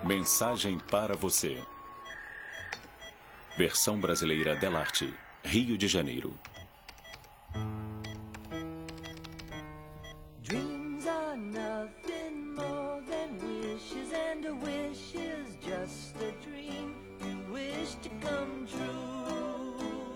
Mensagem para você. Versão brasileira Delarte, Rio de Janeiro. Dreams are nothing more than wishes, and a wish is just a dream you wish to come true.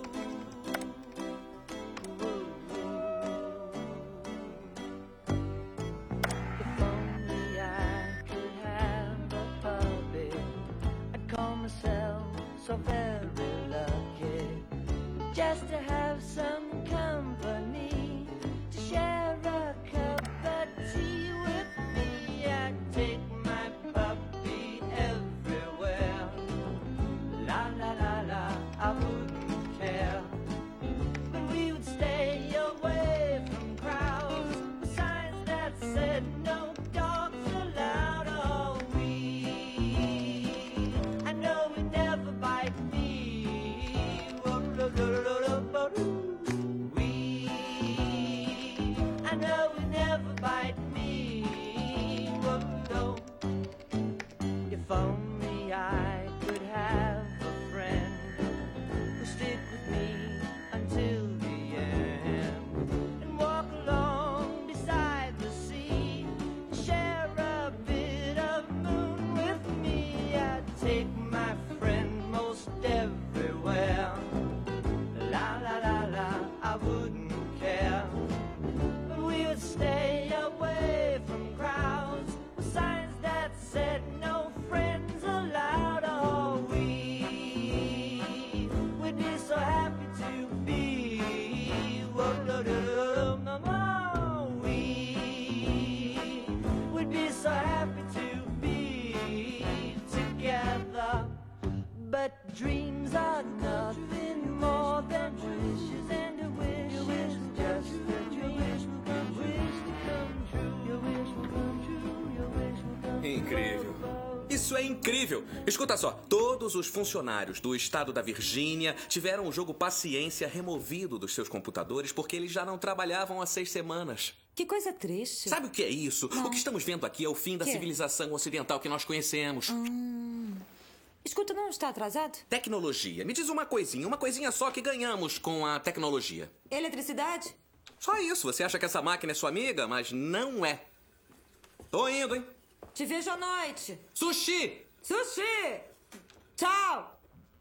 If only I could have a puppy, I'd call myself so very lucky, just to have some company, to share a cup of tea with me. I'd take my puppy everywhere. La la la la, I wouldn't care. But we would stay away from crowds, with signs that said no dogs allowed. Oh, I know we'd never bite me. I know we'd never bite me. If only I could have a friend who'd stick with me until the end, and walk along beside the sea, share a bit of moon with me. I'd take my friend most everywhere. La la la la, I wouldn't care. But we would stay away from crowds, with signs that said no friends allowed. Oh, we'd be so happy to be. We'd be so happy to be together. But dreams are nothing more than wishes, and a wish is just a dream. Your wish to come true. Your wish will come true. Your wish will come true. Incrível. Isso é incrível! Escuta só, todos os funcionários do estado da Virgínia tiveram o jogo Paciência removido dos seus computadores porque eles já não trabalhavam há 6 semanas. Que coisa triste. Sabe o que é isso? Não. O que estamos vendo aqui é o fim da Que? civilização ocidental que nós conhecemos. Escuta, não está atrasado? Tecnologia. Me diz uma coisinha só que ganhamos com a tecnologia. Eletricidade? Só isso. Você acha que essa máquina é sua amiga, mas não é. Tô indo, hein? Te vejo à noite. Sushi! Sushi! Tchau!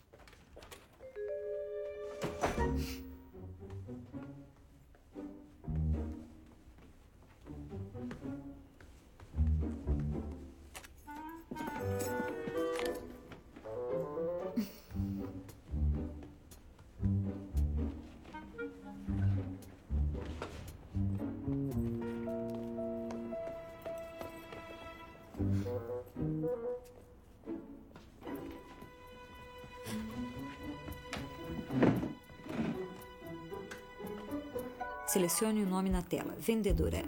Selecione o nome na tela. Vendedora.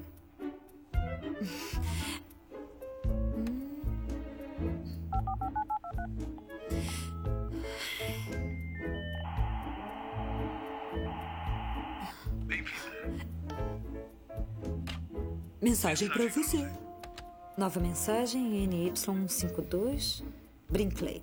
Mensagem para você. Nova mensagem, NY52, Brinkley.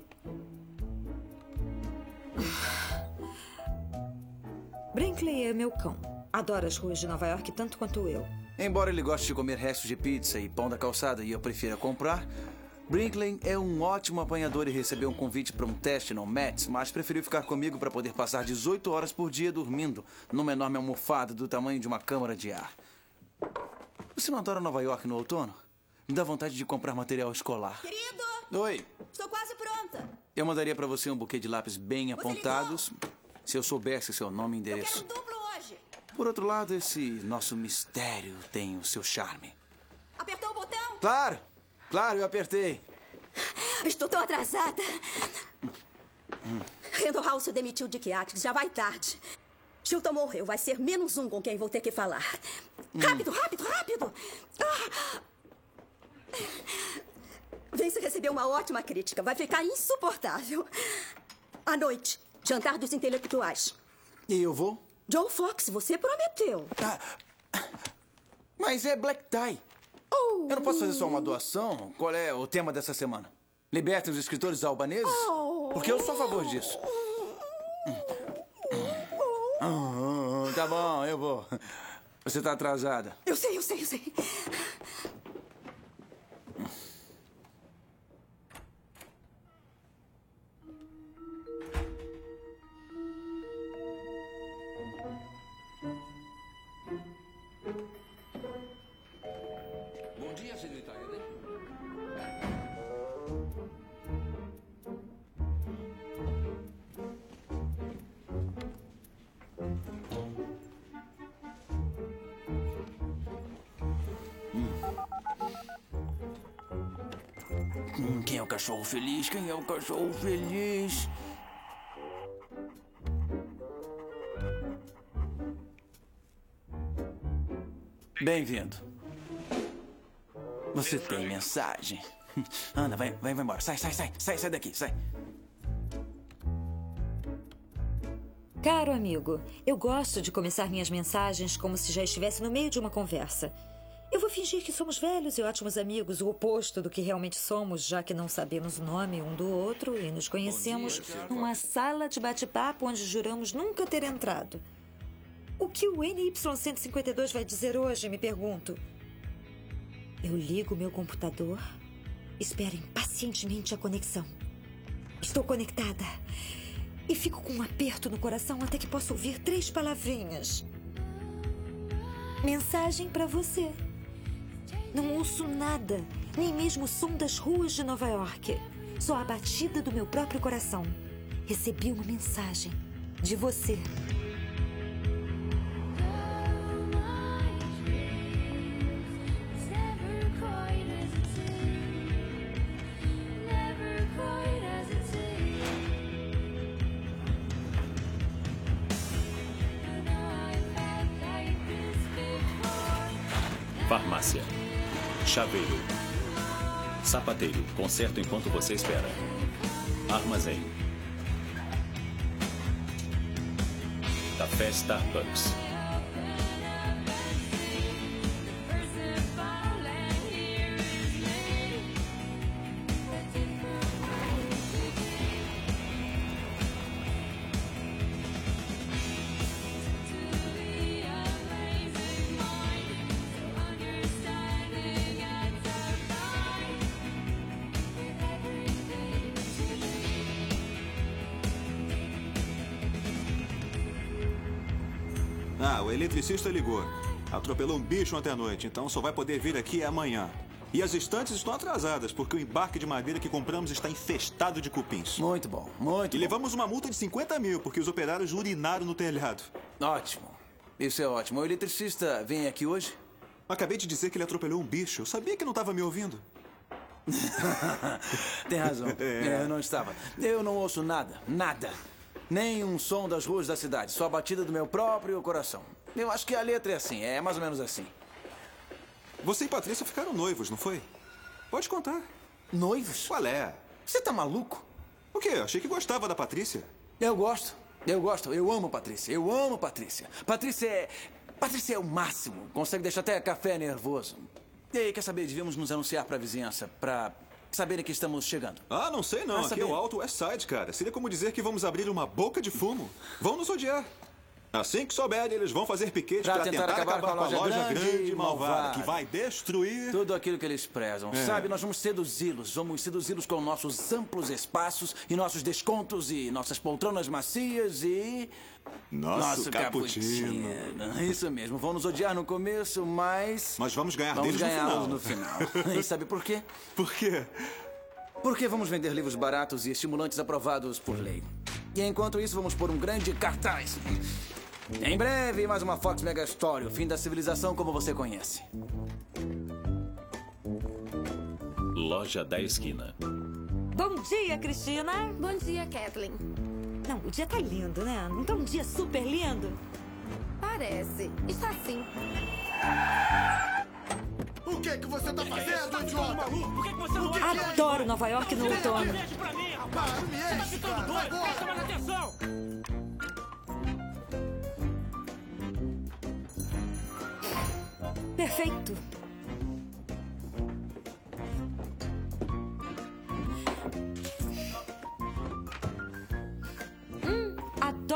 Brinkley é meu cão. Adora as ruas de Nova York tanto quanto eu. Embora ele goste de comer restos de pizza e pão da calçada e eu prefira comprar, Brinkley é um ótimo apanhador e recebeu um convite para um teste no Mets, mas preferiu ficar comigo para poder passar 18 horas por dia dormindo numa enorme almofada do tamanho de uma câmara de ar. Você não adora Nova York no outono? Me dá vontade de comprar material escolar. Querido! Oi. Estou quase pronta. Eu mandaria para você um buquê de lápis bem apontados se eu soubesse seu nome e endereço. Eu quero um duplo hoje. Por outro lado, esse nosso mistério tem o seu charme. Apertou o botão? Claro, eu apertei. Estou tão atrasada. Randall House demitiu Dick Atkins, já vai tarde. Chilton morreu, vai ser -1 com quem vou ter que falar. Rápido! Vince recebeu uma ótima crítica, vai ficar insuportável. À noite, jantar dos intelectuais. E eu vou? Joe Fox, você prometeu. Mas é black tie. Eu não posso fazer só uma doação? Qual é o tema dessa semana? Libertem os escritores albaneses? Porque eu sou a favor disso. Tá bom, eu vou. Você tá atrasada. Eu sei. Bom dia, senhorita Eden. Quem é o cachorro feliz? Quem é o cachorro feliz? Bem-vindo. Você tem mensagem. Anda, vai embora. Sai daqui, sai. Caro amigo, eu gosto de começar minhas mensagens como se já estivesse no meio de uma conversa. Eu vou fingir que somos velhos e ótimos amigos, o oposto do que realmente somos, já que não sabemos o nome um do outro e nos conhecemos numa sala de bate-papo onde juramos nunca ter entrado. O que o NY152 vai dizer hoje, me pergunto? Eu ligo meu computador, espero impacientemente a conexão. Estou conectada e fico com um aperto no coração até que posso ouvir 3 palavrinhas. Mensagem para você. Não ouço nada, nem mesmo o som das ruas de Nova York. Só a batida do meu próprio coração. Recebi uma mensagem de você. Farmácia. Chaveiro. Sapateiro. Conserto enquanto você espera. Armazém. Café Starbucks. O eletricista ligou. Atropelou um bicho ontem à noite, então só vai poder vir aqui amanhã. E as estantes estão atrasadas, porque o embarque de madeira que compramos está infestado de cupins. Muito bom. E levamos uma multa de 50 mil, porque os operários urinaram no telhado. Ótimo. Isso é ótimo. O eletricista vem aqui hoje? Acabei de dizer que ele atropelou um bicho. Eu sabia que não estava me ouvindo. Tem razão. Eu não estava. Eu não ouço nada. Nada. Nem um som das ruas da cidade. Só a batida do meu próprio coração. Eu acho que a letra é assim. É mais ou menos assim. Você e Patrícia ficaram noivos, não foi? Pode contar. Noivos? Qual é? Você tá maluco? O quê? Achei que gostava da Patrícia. Eu gosto. Eu amo Patrícia. Patrícia é o máximo. Consegue deixar até café nervoso. E aí, quer saber? Devíamos nos anunciar pra vizinhança. Pra saberem que estamos chegando. Ah, não sei não. Aqui é o Alto West Side, cara. Seria como dizer que vamos abrir uma boca de fumo. Vão nos odiar. Assim que souberem, eles vão fazer piquete pra tentar acabar com a loja grande e malvada, que vai destruir tudo aquilo que eles prezam. Sabe, nós vamos seduzi-los. Vamos seduzi-los com nossos amplos espaços e nossos descontos e nossas poltronas macias e... Nosso cappuccino. Isso mesmo. Vão nos odiar no começo, mas vamos ganhar deles no final. E sabe por quê? Por quê? Porque vamos vender livros baratos e estimulantes aprovados por lei. E enquanto isso, vamos pôr um grande cartaz. Em breve, mais uma Fox Mega Story, o fim da civilização como você conhece. Loja da esquina. Bom dia, Cristina. Bom dia, Kathleen. Não, o dia tá lindo, né? Não tá um dia super lindo? Parece. Está sim. O que você tá fazendo, idiota? Por que você não Adoro Nova York no outono. pra mim, rapaz? Para, não me Você tá enche, ficando cara. Vai doido? Presta mais embora. atenção. Perfeito.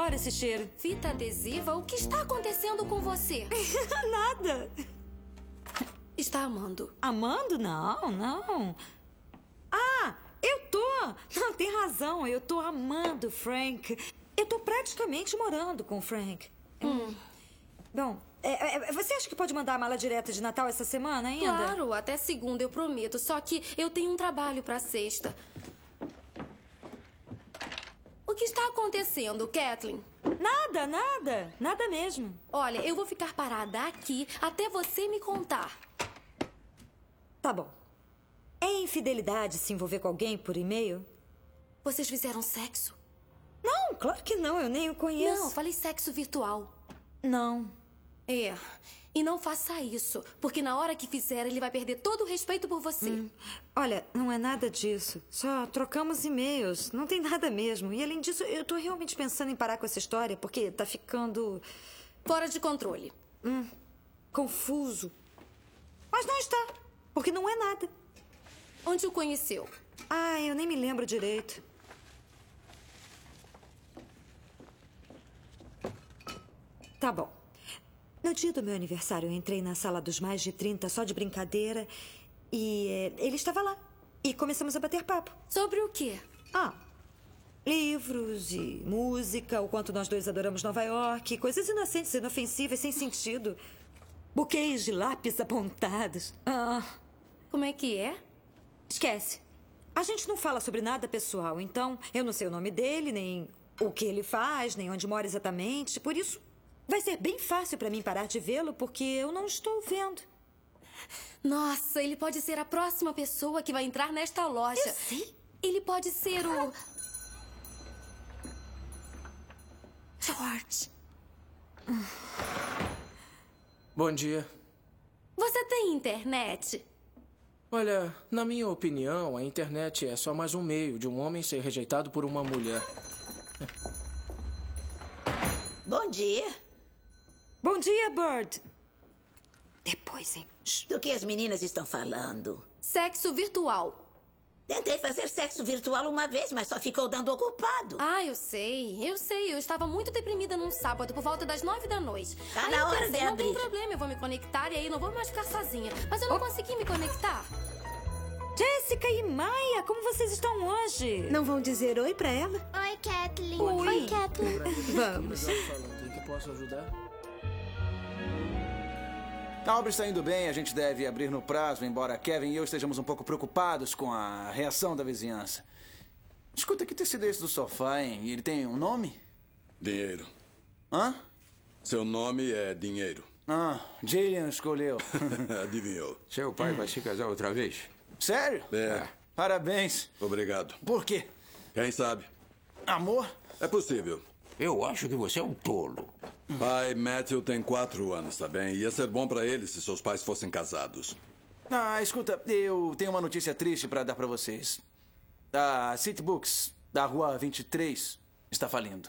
adoro esse cheiro. Fita adesiva? O que está acontecendo com você? Nada. Está amando. Amando? Não. Ah, eu tô. Não, tem razão. Eu tô amando Frank. Eu tô praticamente morando com o Frank. Bom, você acha que pode mandar a mala direta de Natal essa semana ainda? Claro, até segunda eu prometo. Só que eu tenho um trabalho pra sexta. O que está acontecendo, Kathleen? Nada mesmo. Olha, eu vou ficar parada aqui até você me contar. Tá bom. É infidelidade se envolver com alguém por e-mail? Vocês fizeram sexo? Não, claro que não. Eu nem o conheço. Não, falei sexo virtual. Não. É. E não faça isso, porque na hora que fizer, ele vai perder todo o respeito por você. Olha, não é nada disso. Só trocamos e-mails. Não tem nada mesmo. E além disso, eu tô realmente pensando em parar com essa história, porque tá ficando... Fora de controle. Confuso. Mas não está, porque não é nada. Onde o conheceu? Ah, eu nem me lembro direito. Tá bom. No dia do meu aniversário, eu entrei na sala dos mais de 30 só de brincadeira e ele estava lá. E começamos a bater papo. Sobre o quê? Livros e música, o quanto nós dois adoramos Nova York, coisas inocentes, inofensivas, sem sentido. Buquês de lápis apontados. Como é que é? Esquece. A gente não fala sobre nada pessoal, então eu não sei o nome dele, nem o que ele faz, nem onde mora exatamente. Por isso, vai ser bem fácil pra mim parar de vê-lo, porque eu não estou vendo. Nossa, ele pode ser a próxima pessoa que vai entrar nesta loja. Eu sei. Ele pode ser o... George. Bom dia. Você tem internet? Olha, na minha opinião, a internet é só mais um meio de um homem ser rejeitado por uma mulher. Bom dia. Bom dia, Bird. Depois, hein? Do que as meninas estão falando? Sexo virtual. Tentei fazer sexo virtual uma vez, mas só ficou dando ocupado. Ah, eu sei. Eu estava muito deprimida num sábado, por volta das 9 da noite. Tá Aí na eu hora pensei, de não abrir. tem problema, eu vou me conectar e aí não vou mais ficar sozinha. Mas eu não consegui me conectar. Jéssica e Maia, como vocês estão hoje? Não vão dizer oi pra ela? Oi, Kathleen. Oi, Kathleen. Vamos. Em que posso ajudar? A obra está indo bem, a gente deve abrir no prazo, embora Kevin e eu estejamos um pouco preocupados com a reação da vizinhança. Escuta, que tecido é esse do sofá, hein? Ele tem um nome? Dinheiro. Hã? Seu nome é Dinheiro. Jillian escolheu. Adivinhou. Seu pai vai se casar outra vez? Sério? É. Parabéns. Obrigado. Por quê? Quem sabe? Amor? É possível. Eu acho que você é um tolo. Pai Matthew tem 4 anos, tá bem? Ia ser bom pra ele se seus pais fossem casados. Escuta, eu tenho uma notícia triste pra dar pra vocês. A City Books, da Rua 23, está falindo.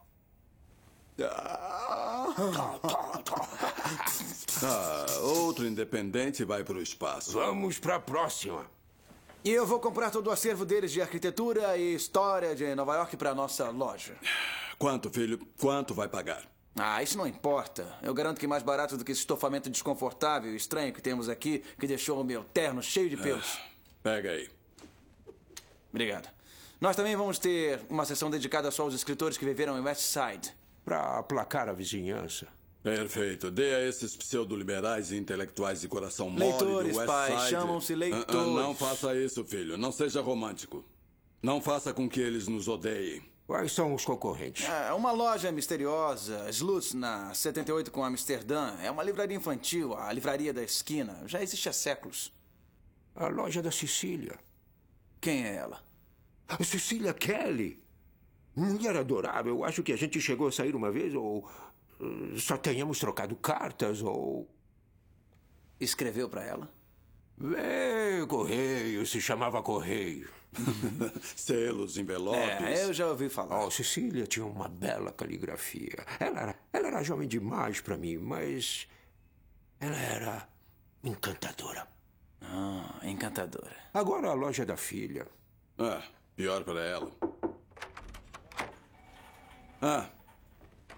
Outro independente vai pro espaço. Vamos pra próxima. E eu vou comprar todo o acervo deles de arquitetura e história de Nova York pra nossa loja. Quanto, filho? Quanto vai pagar? Isso não importa. Eu garanto que mais barato do que esse estofamento desconfortável e estranho que temos aqui, que deixou o meu terno cheio de pelos. Pega aí. Obrigado. Nós também vamos ter uma sessão dedicada só aos escritores que viveram em West Side. Pra aplacar a vizinhança. Perfeito. Dê a esses pseudo-liberais e intelectuais de coração mole Leitores, do West pai, Side... chamam-se leitores. Não faça isso, filho. Não seja romântico. Não faça com que eles nos odeiem. Quais são os concorrentes? Uma loja misteriosa, Slutz, na 78 com Amsterdã. É uma livraria infantil, a livraria da esquina. Já existe há séculos. A loja da Cecília. Quem é ela? A Cecília Kelly. Mulher adorável. Eu acho que a gente chegou a sair uma vez, ou só tenhamos trocado cartas, ou... Escreveu pra ela? Correio, se chamava Correio. Selos, envelopes. Eu já ouvi falar. Cecília tinha uma bela caligrafia. Ela era jovem demais pra mim, mas ela era encantadora. Encantadora. Agora a loja da filha. Pior pra ela.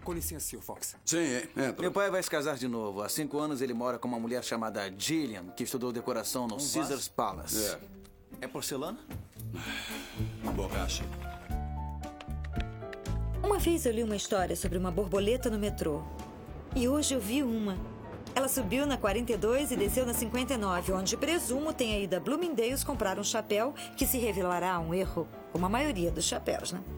Com licença, Sr. Fox. Sim, entra. Meu pai vai se casar de novo. Há 5 anos ele mora com uma mulher chamada Gillian, que estudou decoração no Caesar's Palace. É porcelana? Borracha. Uma vez eu li uma história sobre uma borboleta no metrô. E hoje eu vi uma. Ela subiu na 42 e desceu na 59, onde presumo tenha ido a Bloomingdale's comprar um chapéu que se revelará um erro, como a maioria dos chapéus, né?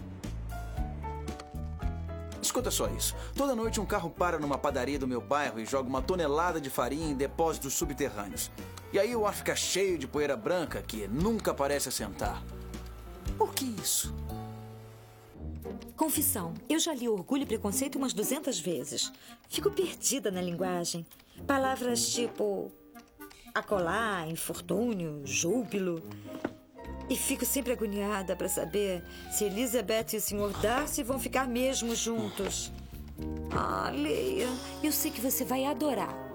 Escuta só isso. Toda noite um carro para numa padaria do meu bairro e joga uma tonelada de farinha em depósitos subterrâneos. E aí o ar fica cheio de poeira branca que nunca parece assentar. Por que isso? Confissão, eu já li Orgulho e Preconceito umas 200 vezes. Fico perdida na linguagem. Palavras tipo acolá, infortúnio, júbilo. E fico sempre agoniada para saber se Elizabeth e o Sr. Darcy vão ficar mesmo juntos. Ah, Leia, eu sei que você vai adorar.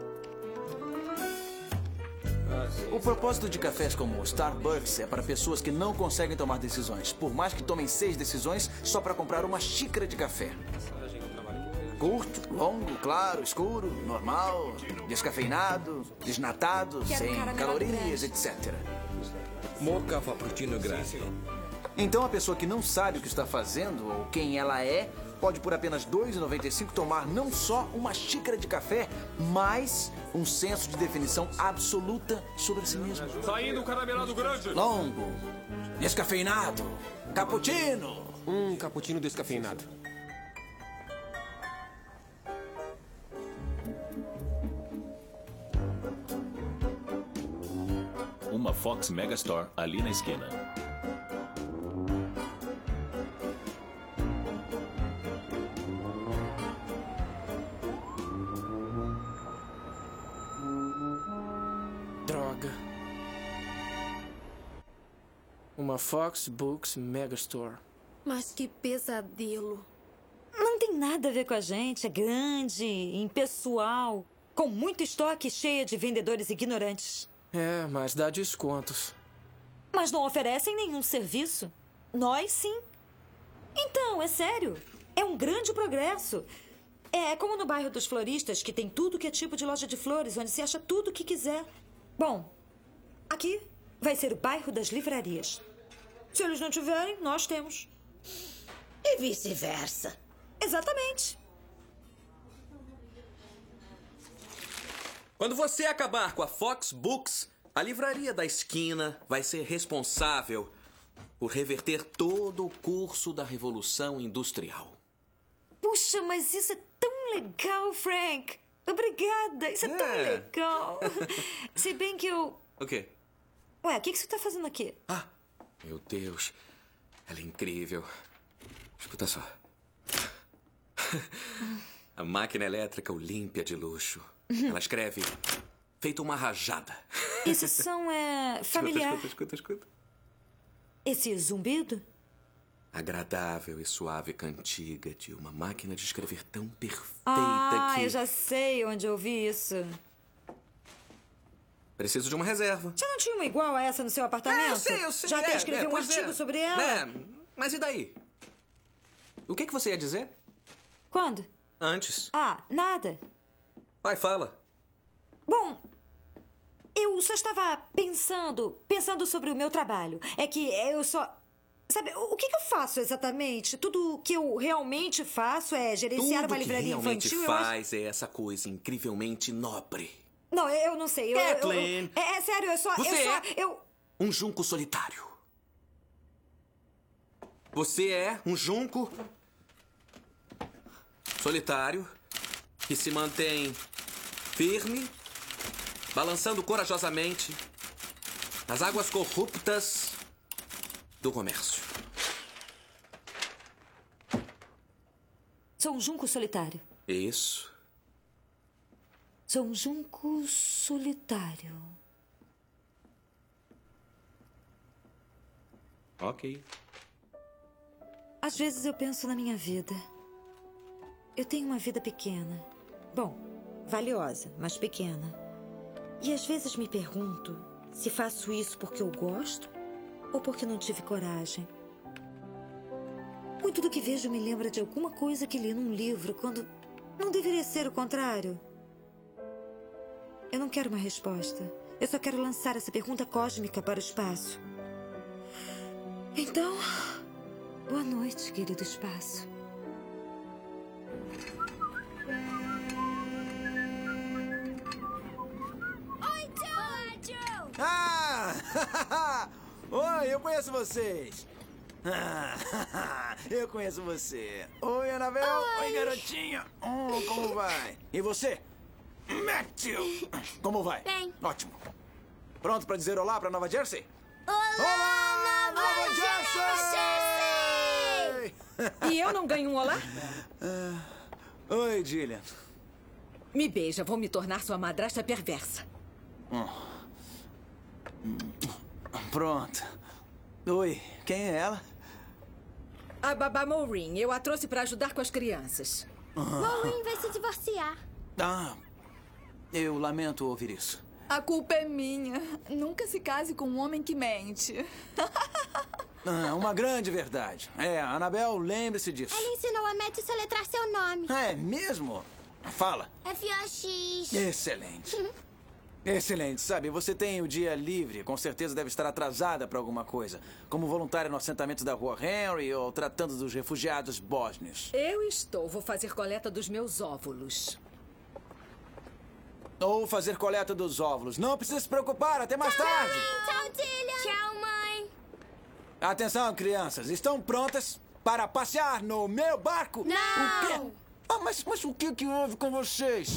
O propósito de cafés como o Starbucks é para pessoas que não conseguem tomar decisões, por mais que tomem 6 decisões só para comprar uma xícara de café. Curto, longo, claro, escuro, normal, descafeinado, desnatado, sem calorias, etc. Mocha frappuccino grande. Então a pessoa que não sabe o que está fazendo ou quem ela é pode por apenas R$ 2,95 tomar não só uma xícara de café, mas um senso de definição absoluta sobre si mesmo. Saindo o caramelado grande. Longo, descafeinado, cappuccino. Cappuccino descafeinado. Uma Fox Megastore ali na esquina. Droga. Uma Fox Books Megastore. Mas que pesadelo. Não tem nada a ver com a gente. É grande, impessoal, com muito estoque, cheia de vendedores ignorantes. É, mas dá descontos. Mas não oferecem nenhum serviço. Nós, sim. Então, é sério. É um grande progresso. É como no bairro dos floristas, que tem tudo que é tipo de loja de flores, onde se acha tudo o que quiser. Bom, aqui vai ser o bairro das livrarias. Se eles não tiverem, nós temos. E vice-versa. Exatamente. Quando você acabar com a Fox Books, a livraria da esquina vai ser responsável por reverter todo o curso da Revolução Industrial. Puxa, mas isso é tão legal, Frank. Obrigada, isso é tão legal. Se bem que eu... O quê? Ué, o que você está fazendo aqui? Ah, meu Deus. Ela é incrível. Escuta só. A máquina elétrica Olímpia de luxo. Ela escreve feito uma rajada. Esse som é familiar. Escuta. Esse zumbido? Agradável e suave cantiga de uma máquina de escrever tão perfeita que... eu já sei onde eu ouvi isso. Preciso de uma reserva. Você não tinha uma igual a essa no seu apartamento? Eu sei. Já até escreveu um artigo sobre ela? Mas e daí? O que você ia dizer? Quando? Antes. Ah, nada. Vai, fala. Bom, eu só estava pensando sobre o meu trabalho. É que eu só... Sabe, o que eu faço exatamente? Tudo que eu realmente faço é gerenciar uma livraria infantil. Tudo que realmente faz é essa coisa incrivelmente nobre. Não, eu não sei. Kathleen! É sério, um junco solitário. Você é um junco solitário que se mantém firme, balançando corajosamente nas águas corruptas do comércio. Sou um junco solitário. Isso. Sou um junco solitário. Ok. Às vezes eu penso na minha vida. Eu tenho uma vida pequena. Bom, valiosa, mas pequena. E às vezes me pergunto se faço isso porque eu gosto ou porque não tive coragem. Muito do que vejo me lembra de alguma coisa que li num livro, quando não deveria ser o contrário. Eu não quero uma resposta. Eu só quero lançar essa pergunta cósmica para o espaço. Então, boa noite, querido espaço. Oi, Joe! Ah! Oi, eu conheço vocês. Eu conheço você. Oi, Annabelle. Oi, garotinha. Como vai? E você? Matthew. Como vai? Bem. Ótimo. Pronto para dizer olá para Nova Jersey? Olá, Nova Jersey! E eu não ganho um olá? Oi, Gillian. Me beija, vou me tornar sua madrasta perversa. Pronto. Oi, quem é ela? A babá Maureen. Eu a trouxe para ajudar com as crianças. Maureen vai se divorciar. Eu lamento ouvir isso. A culpa é minha. Nunca se case com um homem que mente. Uma grande verdade. Annabelle, lembre-se disso. Ela ensinou a Matt a soletrar seu nome. É mesmo? Fala. F-A-X. Excelente. Excelente. Sabe, você tem o dia livre. Com certeza deve estar atrasada para alguma coisa. Como voluntária no assentamento da Rua Henry ou tratando dos refugiados bósnios. Eu estou. Vou fazer coleta dos meus óvulos. Ou fazer coleta dos óvulos. Não precisa se preocupar. Até mais tarde. Tchau, Dylan. Tchau, mãe. Atenção, crianças. Estão prontas para passear no meu barco? Não. O quê? Mas o que houve com vocês?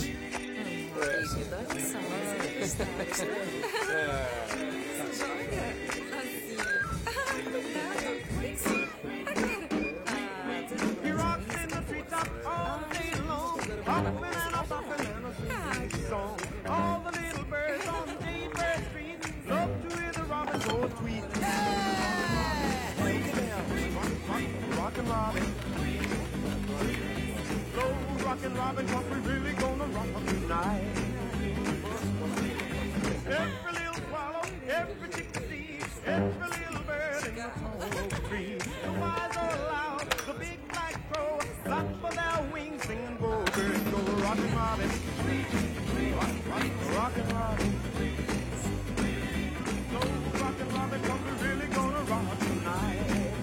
All the little birds on Jaybird Street love to hear the robin so sweet. Rockin' Robin, slow rockin' Robin, 'cause we really gonna rock tonight. Every little swallow, every chickadee, every little bird in the hollow tree. The wise or loud, the big black crow, flap for their wings, singing go birds go rockin' Robin. Rockin' Robin, so rockin' Robin, 'cause we're really gonna rock tonight.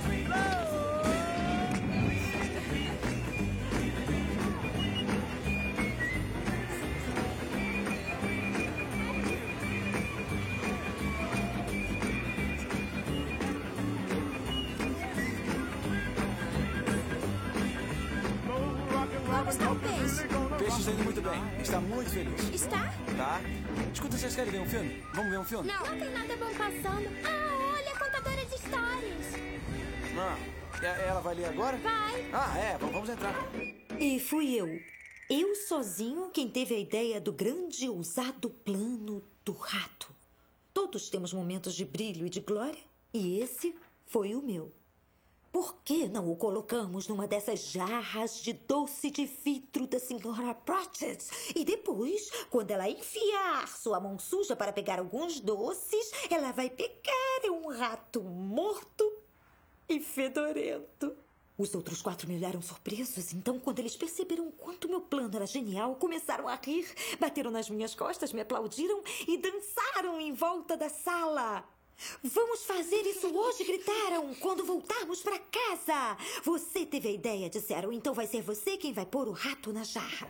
Como está o peixe? O peixe está indo muito bem. Está muito feliz. Está? Tá? Escuta, vocês querem ver um filme? Vamos ver um filme? Não tem nada bom passando. Olha a contadora de histórias. Ela vai ler agora? Vai. Vamos entrar. E fui eu. Eu sozinho quem teve a ideia do grande e ousado plano do rato. Todos temos momentos de brilho e de glória, e esse foi o meu. Por que não o colocamos numa dessas jarras de doce de vidro da senhora Pratchett? E depois, quando ela enfiar sua mão suja para pegar alguns doces, ela vai pegar um rato morto e fedorento. Os outros 4 me olharam surpresos. Então, quando eles perceberam quanto meu plano era genial, começaram a rir, bateram nas minhas costas, me aplaudiram e dançaram em volta da sala. Vamos fazer isso hoje, gritaram, quando voltarmos para casa. Você teve a ideia, disseram, então vai ser você quem vai pôr o rato na jarra.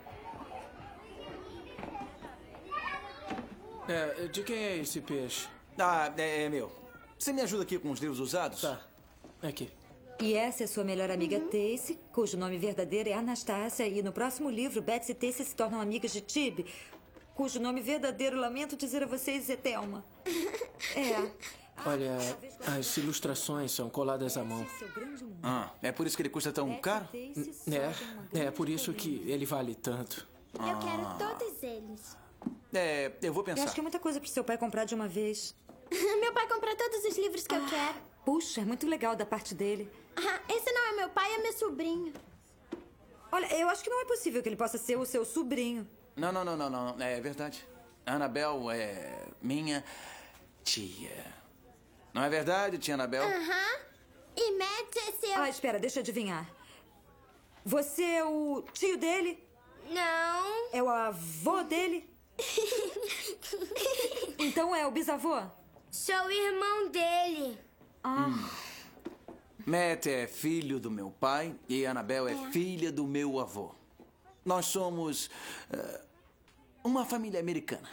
De quem é esse peixe? É meu. Você me ajuda aqui com os livros usados? Tá. Aqui. E essa é sua melhor amiga Tacy, cujo nome verdadeiro é Anastácia. E no próximo livro, Betsy e Tacy se tornam amigas de Tib, cujo nome verdadeiro, lamento dizer a vocês, é Thelma. Olha, as ilustrações são coladas à mão. É por isso que ele custa tão caro? É por isso que ele vale tanto. Eu quero todos eles. Eu vou pensar. Eu acho que é muita coisa pro seu pai comprar de uma vez. Meu pai compra todos os livros que eu quero. Puxa, é muito legal da parte dele. Esse não é meu pai, é meu sobrinho. Olha, eu acho que não é possível que ele possa ser o seu sobrinho. Não. É verdade. A Annabelle é minha tia. Não é verdade, tia Annabelle? E Matt é seu... Ah, espera, deixa eu adivinhar. Você é o tio dele? Não. É o avô dele? Então é o bisavô? Sou o irmão dele. Matt é filho do meu pai e Annabelle é filha do meu avô. Nós somos uma família americana.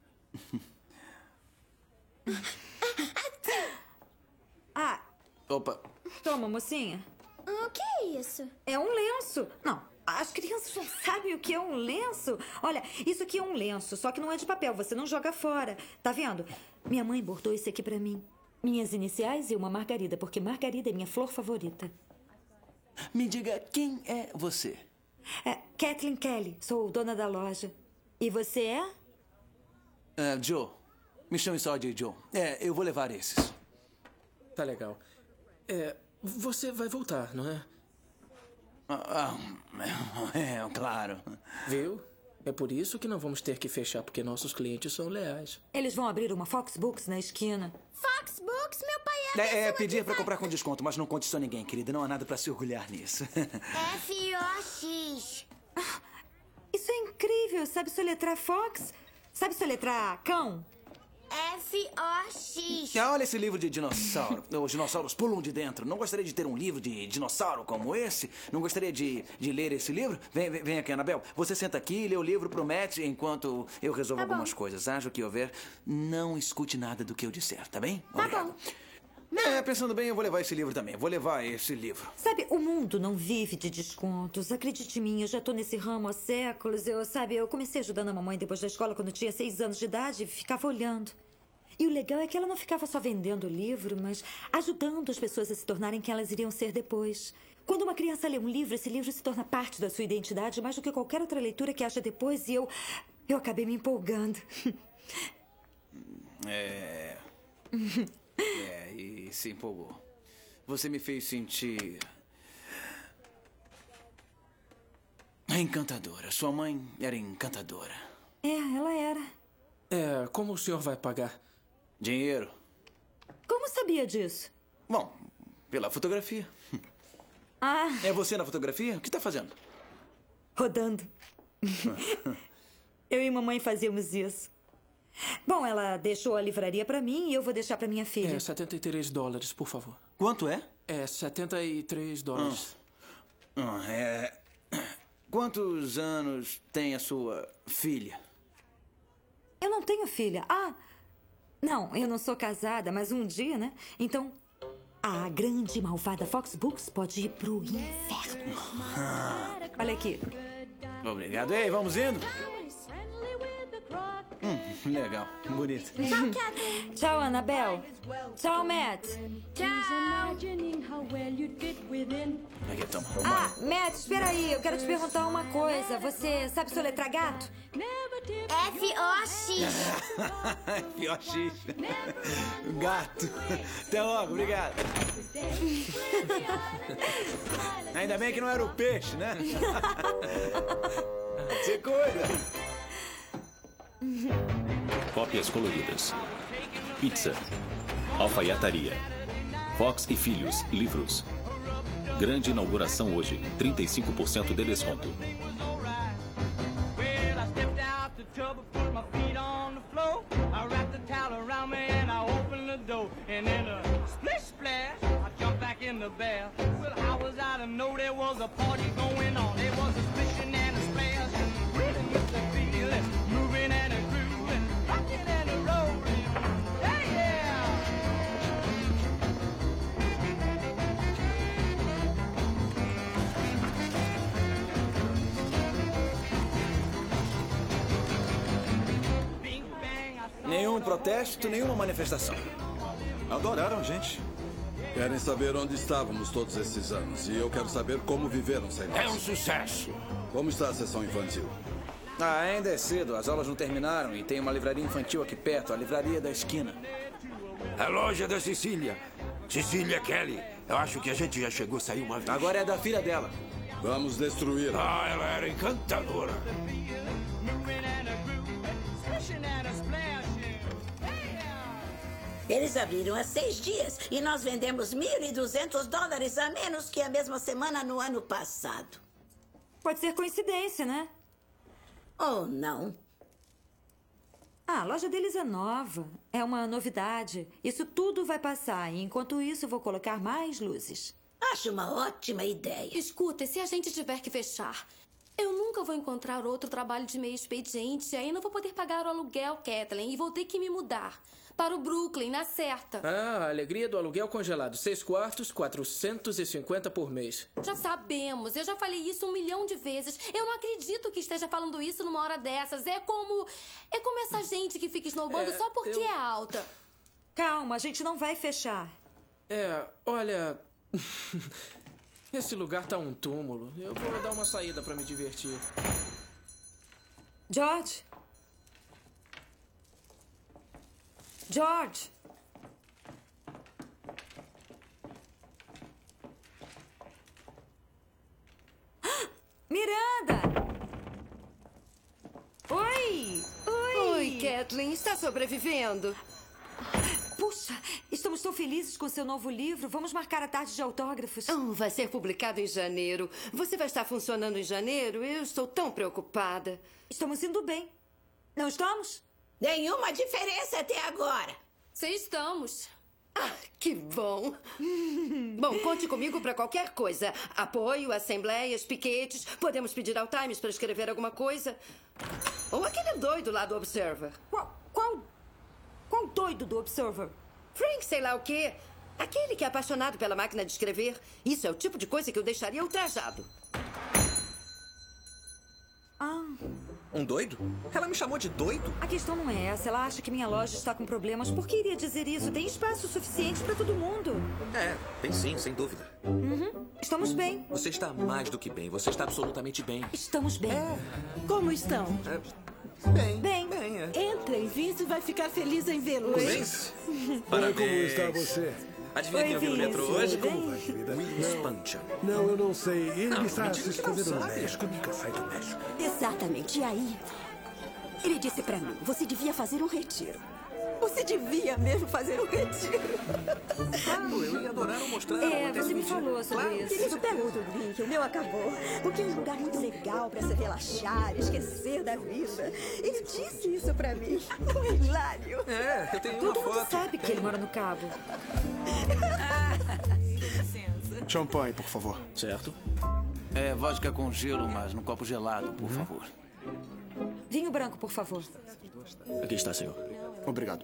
Opa. Toma, mocinha. O que é isso? É um lenço. Não, as crianças não sabem o que é um lenço. Olha, isso aqui é um lenço, só que não é de papel, você não joga fora. Tá vendo? Minha mãe bordou isso aqui pra mim. Minhas iniciais e uma margarida, porque margarida é minha flor favorita. Me diga, quem é você? Kathleen Kelly, sou dona da loja. E você é? Joe. Me chame só de Joe. Eu vou levar esses. Tá legal. Você vai voltar, não é? Claro. Viu? É por isso que não vamos ter que fechar, porque nossos clientes são leais. Eles vão abrir uma Fox Books na esquina. Fox Books? Meu pai é pedir pra comprar com desconto, mas não conte isso a ninguém, querida. Não há nada pra se orgulhar nisso. F-O-X. Isso é incrível. Sabe soletrar Fox? Sabe soletrar cão? F-O-X. Olha esse livro de dinossauro. Os dinossauros pulam de dentro. Não gostaria de ter um livro de dinossauro como esse? Não gostaria de ler esse livro? Vem aqui, Annabelle. Você senta aqui e lê o livro pro Matt enquanto eu resolvo algumas coisas. Haja o que houver, não escute nada do que eu disser, tá bem? Obrigado. Bom. Pensando bem, eu vou levar esse livro também. Vou levar esse livro. Sabe, o mundo não vive de descontos. Acredite em mim, eu já tô nesse ramo há séculos. Eu comecei ajudando a mamãe depois da escola quando tinha 6 anos de idade e ficava olhando. E o legal é que ela não ficava só vendendo o livro, mas ajudando as pessoas a se tornarem quem elas iriam ser depois. Quando uma criança lê um livro, esse livro se torna parte da sua identidade mais do que qualquer outra leitura que acha depois. E eu acabei me empolgando. E se empolgou. Você me fez sentir encantadora. Sua mãe era encantadora. Ela era. Como o senhor vai pagar? Dinheiro. Como sabia disso? Bom, pela fotografia. É você na fotografia? O que tá fazendo? Rodando. Eu e mamãe fazíamos isso. Bom, ela deixou a livraria pra mim e eu vou deixar pra minha filha. $73, por favor. Quanto é? $73. Quantos anos tem a sua filha? Eu não tenho filha. Não, eu não sou casada, mas um dia, né? Então, a grande e malvada Fox Books pode ir pro inferno. Olha aqui. Obrigado. Ei, vamos indo? Legal, bonito. Tchau, Kathleen. Tchau, Annabelle. Tchau, Matt. Tchau. Aqui, toma. Matt, espera aí. Eu quero te perguntar uma coisa. Você sabe soletrar gato? F-O-X. F-O-X. Gato. Até logo, obrigado. Ainda bem que não era o peixe, né? Se cuida. Cópias coloridas. Pizza. Alfaiataria. Fox e Filhos, livros. Grande inauguração hoje. 35% de desconto. Nenhum protesto, nenhuma manifestação. Adoraram a gente. Querem saber onde estávamos todos esses anos. E eu quero saber como viveram sem nós. É um sucesso. Como está a sessão infantil? Ainda é cedo. As aulas não terminaram. E tem uma livraria infantil aqui perto. A livraria da esquina. A loja da Cecília. Cecília Kelly. Eu acho que a gente já chegou a sair uma vez. Agora é da filha dela. Vamos destruí-la. Ela era encantadora. Eles abriram há 6 dias e nós vendemos $1.200 a menos que a mesma semana no ano passado. Pode ser coincidência, né? Ou não. Ah, a loja deles é nova. É uma novidade. Isso tudo vai passar. E enquanto isso, vou colocar mais luzes. Acho uma ótima ideia. Escuta, se a gente tiver que fechar, eu nunca vou encontrar outro trabalho de meio expediente. Aí não vou poder pagar o aluguel, Kathleen, e vou ter que me mudar para o Brooklyn, na certa. Ah, a alegria do aluguel congelado. 6 quartos, 450 por mês. Já sabemos, eu já falei isso 1 milhão de vezes. Eu não acredito que esteja falando isso numa hora dessas. É como essa gente que fica esnobando só porque é alta. Calma, a gente não vai fechar. Olha... Esse lugar tá um túmulo. Eu vou dar uma saída pra me divertir. George? George? Miranda! Oi! Oi, Kathleen. Está sobrevivendo? Puxa, estamos tão felizes com seu novo livro. Vamos marcar a tarde de autógrafos. Vai ser publicado em janeiro. Você vai estar funcionando em janeiro? Eu estou tão preocupada. Estamos indo bem. Não estamos? Nenhuma diferença até agora. Sim, estamos. Ah, que bom. Bom, conte comigo para qualquer coisa. Apoio, assembleias, piquetes. Podemos pedir ao Times para escrever alguma coisa. Ou aquele doido lá do Observer. Qual doido do Observer? Frank, sei lá o quê. Aquele que é apaixonado pela máquina de escrever. Isso é o tipo de coisa que eu deixaria ultrajado. Um doido? Ela me chamou de doido? A questão não é essa. Ela acha que minha loja está com problemas. Por que iria dizer isso? Tem espaço suficiente para todo mundo. Tem sim, sem dúvida. Estamos bem. Você está mais do que bem. Você está absolutamente bem. Estamos bem. Como estão? Bem. Entrem, Vince vai ficar feliz em vê-los. Vince? Parabéns. Como está você? Adivinha quem eu vi no metrô hoje? Como vai, querida? Spancha. Não, eu não sei. Ele está me se diga que não escondendo no sabe. México. Nunca sai do México. Exatamente. E aí, ele disse pra mim, você devia fazer um retiro. Você devia mesmo fazer um retiro. Claro, eu ia adorar mostrar. Você me falou sobre isso. Querido, pega outro drink. O meu acabou. Porque é um lugar muito legal pra se relaxar, esquecer da vida. Ele disse isso pra mim. É hilário. Eu tenho Todo uma mundo foto. sabe que ele mora no Cabo. Champanhe, por favor. Certo. Vodka com gelo, mas num copo gelado, por favor. Vinho branco, por favor. Aqui está, senhor. Obrigado.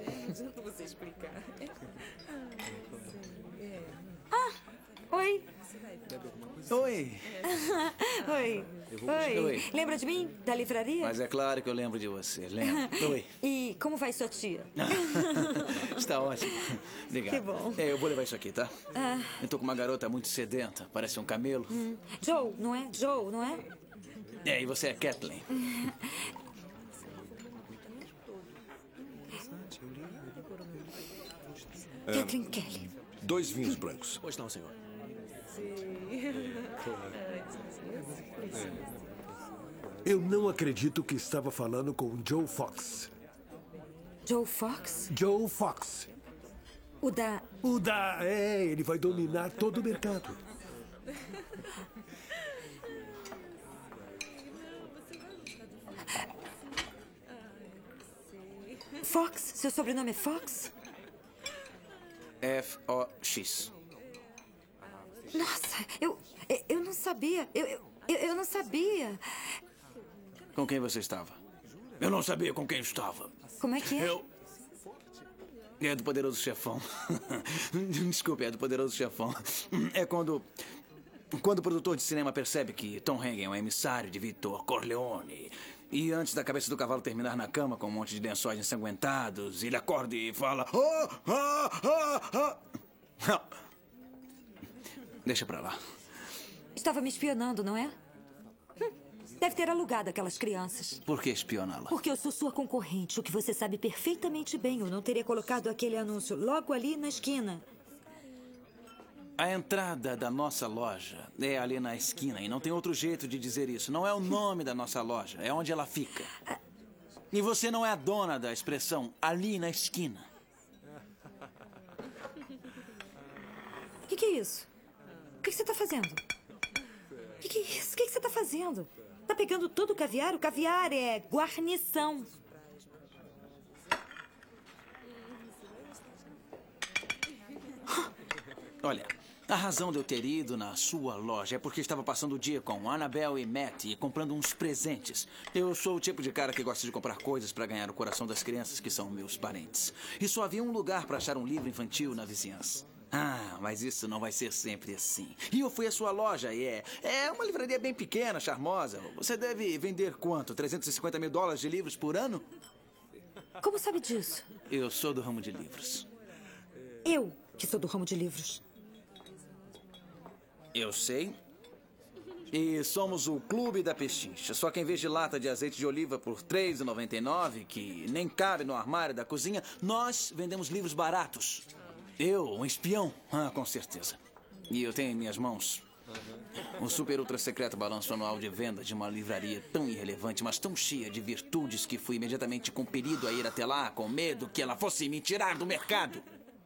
Oi. Oi. Oi. Oi. Lembra de mim? Da livraria? Mas é claro que eu lembro de você. Lembro. Oi. E como vai sua tia? Está ótimo. Obrigado. Que bom. Eu vou levar isso aqui, tá? Eu tô com uma garota muito sedenta. Parece um camelo. Joe, não é? Joe, não é? E você é Kathleen. Kathleen Kelly. 2 vinhos brancos. Pois não, senhor. Eu não acredito que estava falando com Joe Fox. Joe Fox? Joe Fox. O da... Ele vai dominar todo o mercado. Fox? Seu sobrenome é Fox? F-O-X. Nossa, eu não sabia. Eu não sabia. Com quem você estava? Eu não sabia com quem estava. Como é que é? É do Poderoso Chefão. Desculpe, é do Poderoso Chefão. É quando o produtor de cinema percebe que Tom Hanks é um emissário de Vitor Corleone. E antes da cabeça do cavalo terminar na cama com um monte de lençóis ensanguentados, ele acorda e fala... Deixa pra lá. Estava me espionando, não é? Deve ter alugado aquelas crianças. Por que espioná-la? Porque eu sou sua concorrente, o que você sabe perfeitamente bem. Eu não teria colocado aquele anúncio logo ali na esquina. A entrada da nossa loja é ali na esquina e não tem outro jeito de dizer isso. Não é o nome da nossa loja, é onde ela fica. E você não é a dona da expressão ali na esquina. que é isso? O que você está fazendo? O que é isso? O que você está fazendo? Tá pegando todo o caviar? O caviar é guarnição. Olha, a razão de eu ter ido na sua loja é porque estava passando o dia com Annabelle e Matt e comprando uns presentes. Eu sou o tipo de cara que gosta de comprar coisas para ganhar o coração das crianças que são meus parentes. E só havia um lugar para achar um livro infantil na vizinhança. Ah, mas isso não vai ser sempre assim. E eu fui à sua loja e é uma livraria bem pequena, charmosa. Você deve vender quanto? $350 mil de livros por ano? Como sabe disso? Eu sou do ramo de livros. Eu que sou do ramo de livros. Eu sei. E somos o Clube da Pechincha. Só que em vez de lata de azeite de oliva por R$ 3,99, que nem cabe no armário da cozinha, nós vendemos livros baratos. Eu, um espião? Ah, com certeza. E eu tenho em minhas mãos o super ultra secreto balanço anual de venda de uma livraria tão irrelevante, mas tão cheia de virtudes que fui imediatamente compelido a ir até lá com medo que ela fosse me tirar do mercado.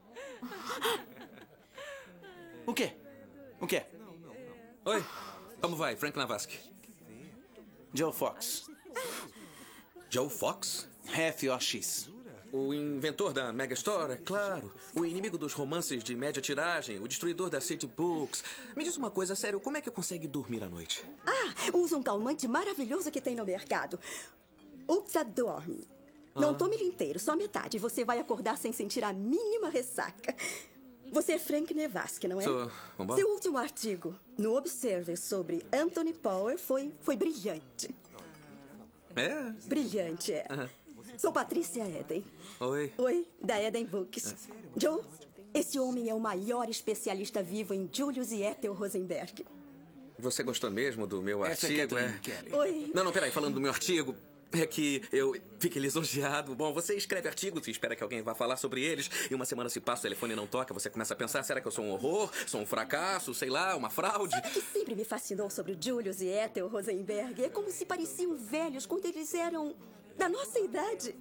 O quê? O quê? Oi, como vai, Frank Navasky? Joe Fox. Joe Fox? FOX. O inventor da Megastore, é claro. O inimigo dos romances de média tiragem, o destruidor da City Books. Me diz uma coisa, sério, como é que consegue dormir à noite? Usa um calmante maravilhoso que tem no mercado. Uxa Dorme. Não tome ele inteiro, só metade. Você vai acordar sem sentir a mínima ressaca. Você é Frank Navasky, não é? Sou. Vambora? Seu último artigo no Observer sobre Anthony Power foi brilhante. É? Brilhante, é. Sou Patrícia Eden. Oi. Oi, da Eden Books. Joe, esse homem é o maior especialista vivo em Julius e Ethel Rosenberg. Você gostou mesmo do meu Essa artigo, é Kelly. Oi. Não, peraí, falando do meu artigo, é que eu fiquei lisonjeado. Bom, você escreve artigos e espera que alguém vá falar sobre eles, e uma semana se passa, o telefone não toca, você começa a pensar, será que eu sou um horror? Sou um fracasso? Sei lá, uma fraude? Sabe o que sempre me fascinou sobre o Julius e Ethel Rosenberg? É como se pareciam velhos quando eles eram da nossa idade.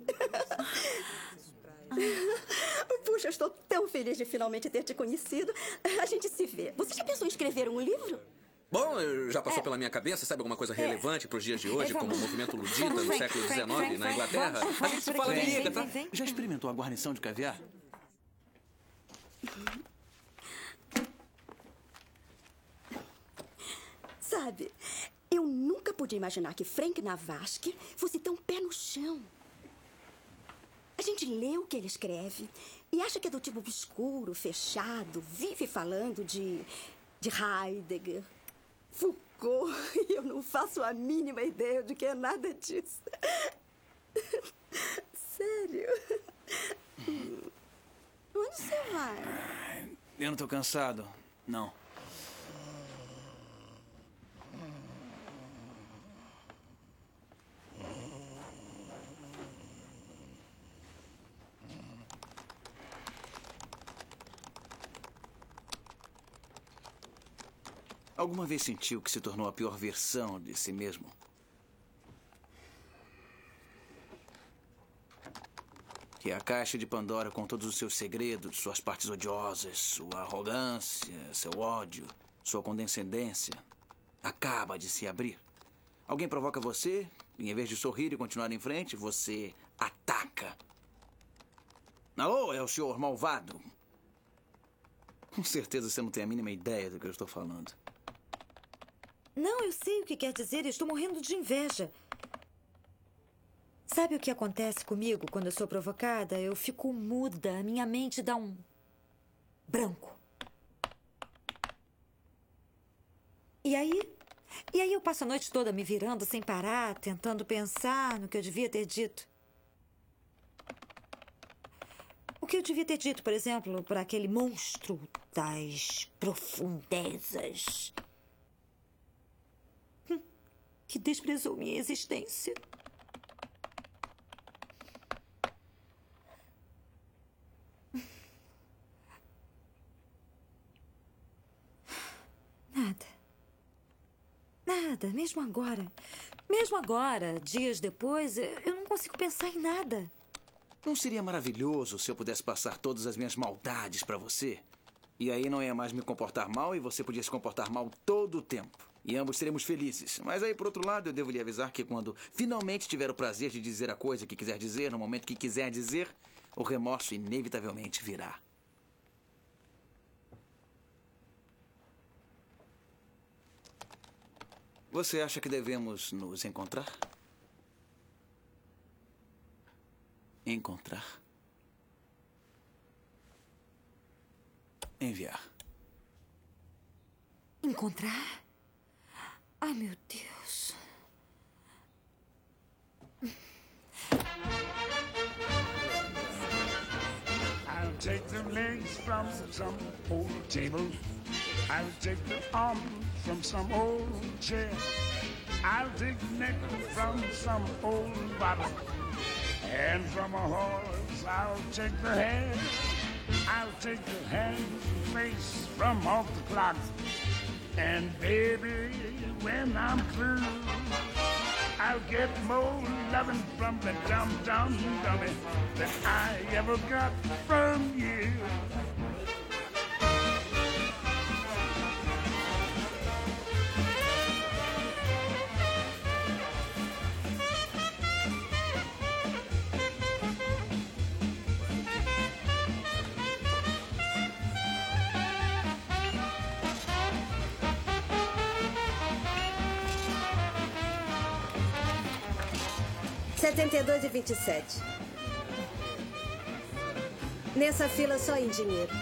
Puxa, eu estou tão feliz de finalmente ter te conhecido. A gente se vê. Você já pensou em escrever um livro? Bom, já passou pela minha cabeça, sabe alguma coisa relevante para os dias de hoje, como o movimento ludita no século XIX na Inglaterra? A gente se fala amiga, tá? Já experimentou a guarnição de caviar? Sabe, eu nunca podia imaginar que Frank Navasky fosse tão pé no chão. A gente lê o que ele escreve e acha que é do tipo obscuro, fechado, vive falando de Heidegger, Foucault, e eu não faço a mínima ideia de que é nada disso. Sério? Onde você vai? Eu não tô cansado, não. Alguma vez sentiu que se tornou a pior versão de si mesmo? Que é a caixa de Pandora com todos os seus segredos, suas partes odiosas, sua arrogância, seu ódio, sua condescendência, acaba de se abrir. Alguém provoca você, e em vez de sorrir e continuar em frente, você ataca. Alô, é o senhor malvado. Com certeza você não tem a mínima ideia do que eu estou falando. Não, eu sei o que quer dizer. Eu estou morrendo de inveja. Sabe o que acontece comigo quando eu sou provocada? Eu fico muda. A minha mente dá um branco. E aí eu passo a noite toda me virando sem parar, tentando pensar no que eu devia ter dito. O que eu devia ter dito, por exemplo, para aquele monstro das profundezas que desprezou minha existência. Nada, mesmo agora, dias depois, eu não consigo pensar em nada. Não seria maravilhoso se eu pudesse passar todas as minhas maldades para você? E aí não ia mais me comportar mal e você podia se comportar mal todo o tempo. E ambos seremos felizes. Mas aí, por outro lado, eu devo lhe avisar que quando finalmente tiver o prazer de dizer a coisa que quiser dizer, no momento que quiser dizer, o remorso inevitavelmente virá. Você acha que devemos nos encontrar? Encontrar? Enviar. Encontrar? Ai, meu Deus. I'll take the legs from some old table. I'll take the arm from some old chair. I'll take the neck from some old bottle. And from a horse, I'll take the head. I'll take the hands and face from off the clock. And baby, when I'm through, I'll get more loving from the dum-dum dummy than I ever got from you. 72 e 27. Nessa fila só em dinheiro.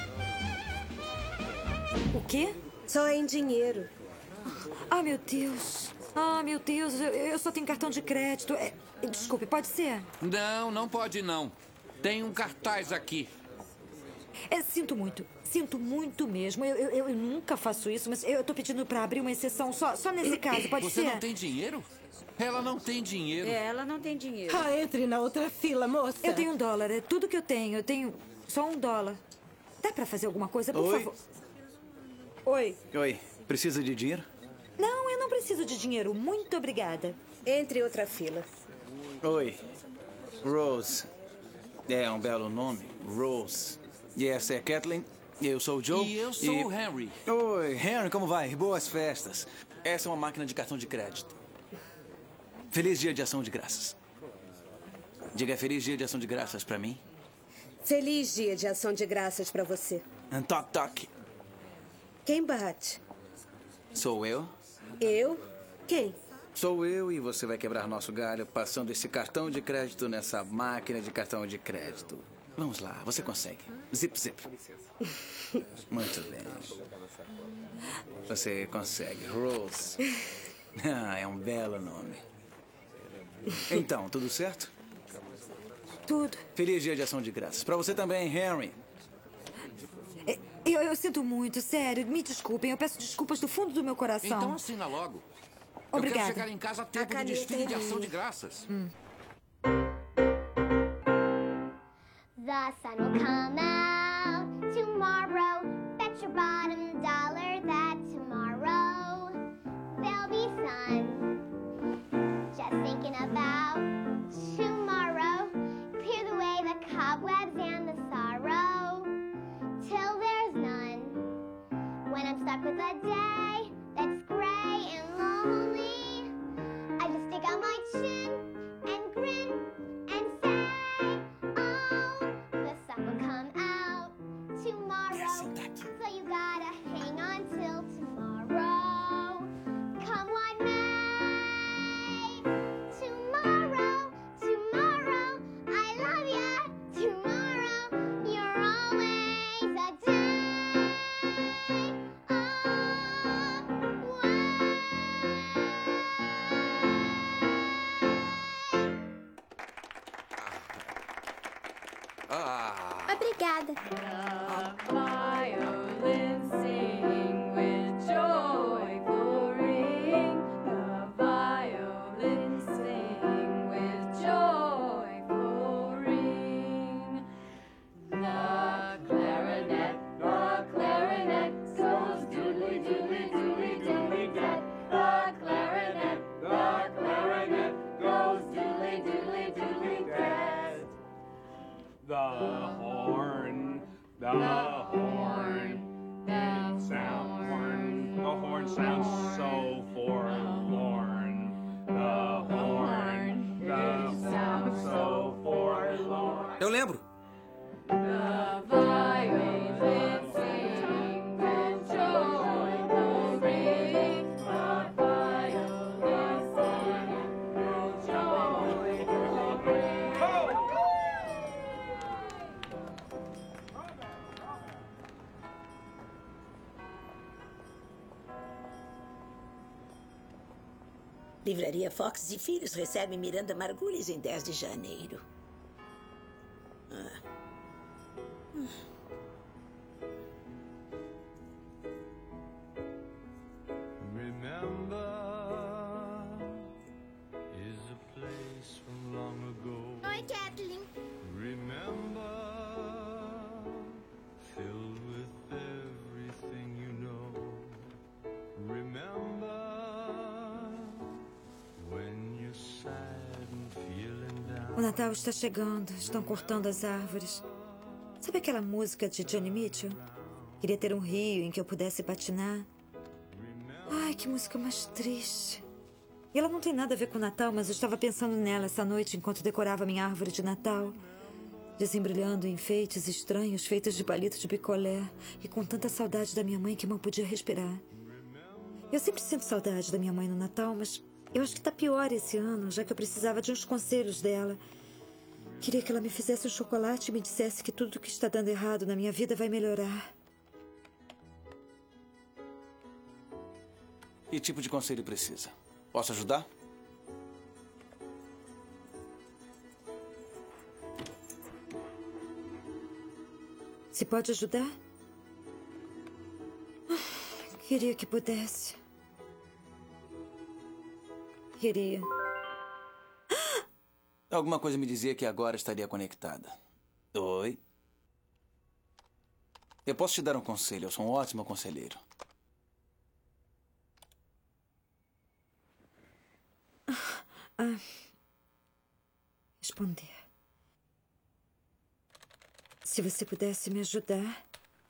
O quê? Só em dinheiro. Ah, meu Deus. Ah, meu Deus, eu só tenho cartão de crédito. Desculpe, pode ser? Não, não pode não. Tem um cartaz aqui. Sinto muito mesmo. Eu nunca faço isso, mas eu tô pedindo pra abrir uma exceção só nesse caso, pode ser? Você não tem dinheiro? Ela não tem dinheiro. Ela não tem dinheiro. Ah, entre na outra fila, moça. Eu tenho $1, é tudo que eu tenho. Eu tenho só $1. Dá pra fazer alguma coisa, por favor? Oi. Oi, precisa de dinheiro? Não, eu não preciso de dinheiro. Muito obrigada. Entre outra fila. Oi, Rose. É um belo nome, Rose. E essa é Kathleen. Eu sou o Joe. E eu sou o Henry. Oi, Henry, como vai? Boas festas. Essa é uma máquina de cartão de crédito. Feliz dia de ação de graças. Diga feliz dia de ação de graças pra mim. Feliz dia de ação de graças pra você. Toc, toc. Quem bate? Sou eu. Eu? Quem? Sou eu e você vai quebrar nosso galho passando esse cartão de crédito nessa máquina de cartão de crédito. Vamos lá, você consegue. Zip, zip. Muito bem. Você consegue. Rose. Ah, é um belo nome. Então, tudo certo? Tudo. Feliz dia de ação de graças. Pra você também, Henry. Eu sinto muito, sério. Me desculpem, eu peço desculpas do fundo do meu coração. Então assina logo. Obrigada. Eu quero chegar em casa a tempo do desfile de ação de graças. The sun will come out tomorrow. Bet your bottom dollar that tomorrow there'll be sun. Just thinking about tomorrow. Clear the way the cobwebs and the sorrow till there's none. When I'm stuck with a day that's gray and lonely, I just stick out my chin and grin and say, oh, the sun will come out tomorrow. So you gotta hang on till tomorrow. Come what may. Tomorrow, tomorrow, I love ya. Tomorrow, you're always a day Obrigada. Violin sing with joyful ring. The violin sing with joyful ring. The clarinet goes doodly doodly doodly doodly dead. The clarinet goes doodly doodly doodly dead. The horn horn sounds so forlorn. The horn sounds so forlorn. Eu lembro. The violin sings and joy will ring. The violin sings and joy will bring. Livraria Fox e Filhos recebe Miranda Margulis em 10 de janeiro. Is a place from long ago. Oi, Kathleen. Remember, filled with everything you know. Remember, when you're sad and feeling down. O Natal está chegando. Estão cortando as árvores. Sabe aquela música de Johnny Mitchell? Queria ter um rio em que eu pudesse patinar. Ai, que música mais triste. E ela não tem nada a ver com o Natal, mas eu estava pensando nela essa noite enquanto decorava minha árvore de Natal. Desembrulhando enfeites estranhos feitos de palito de picolé. E com tanta saudade da minha mãe que mal podia respirar. Eu sempre sinto saudade da minha mãe no Natal, mas eu acho que está pior esse ano, já que eu precisava de uns conselhos dela. Queria que ela me fizesse um chocolate e me dissesse que tudo que está dando errado na minha vida vai melhorar. Que tipo de conselho precisa? Posso ajudar? Se pode ajudar? Queria que pudesse. Queria. Alguma coisa me dizia que agora estaria conectada. Oi? Eu posso te dar um conselho. Eu sou um ótimo conselheiro. Responder. Se você pudesse me ajudar.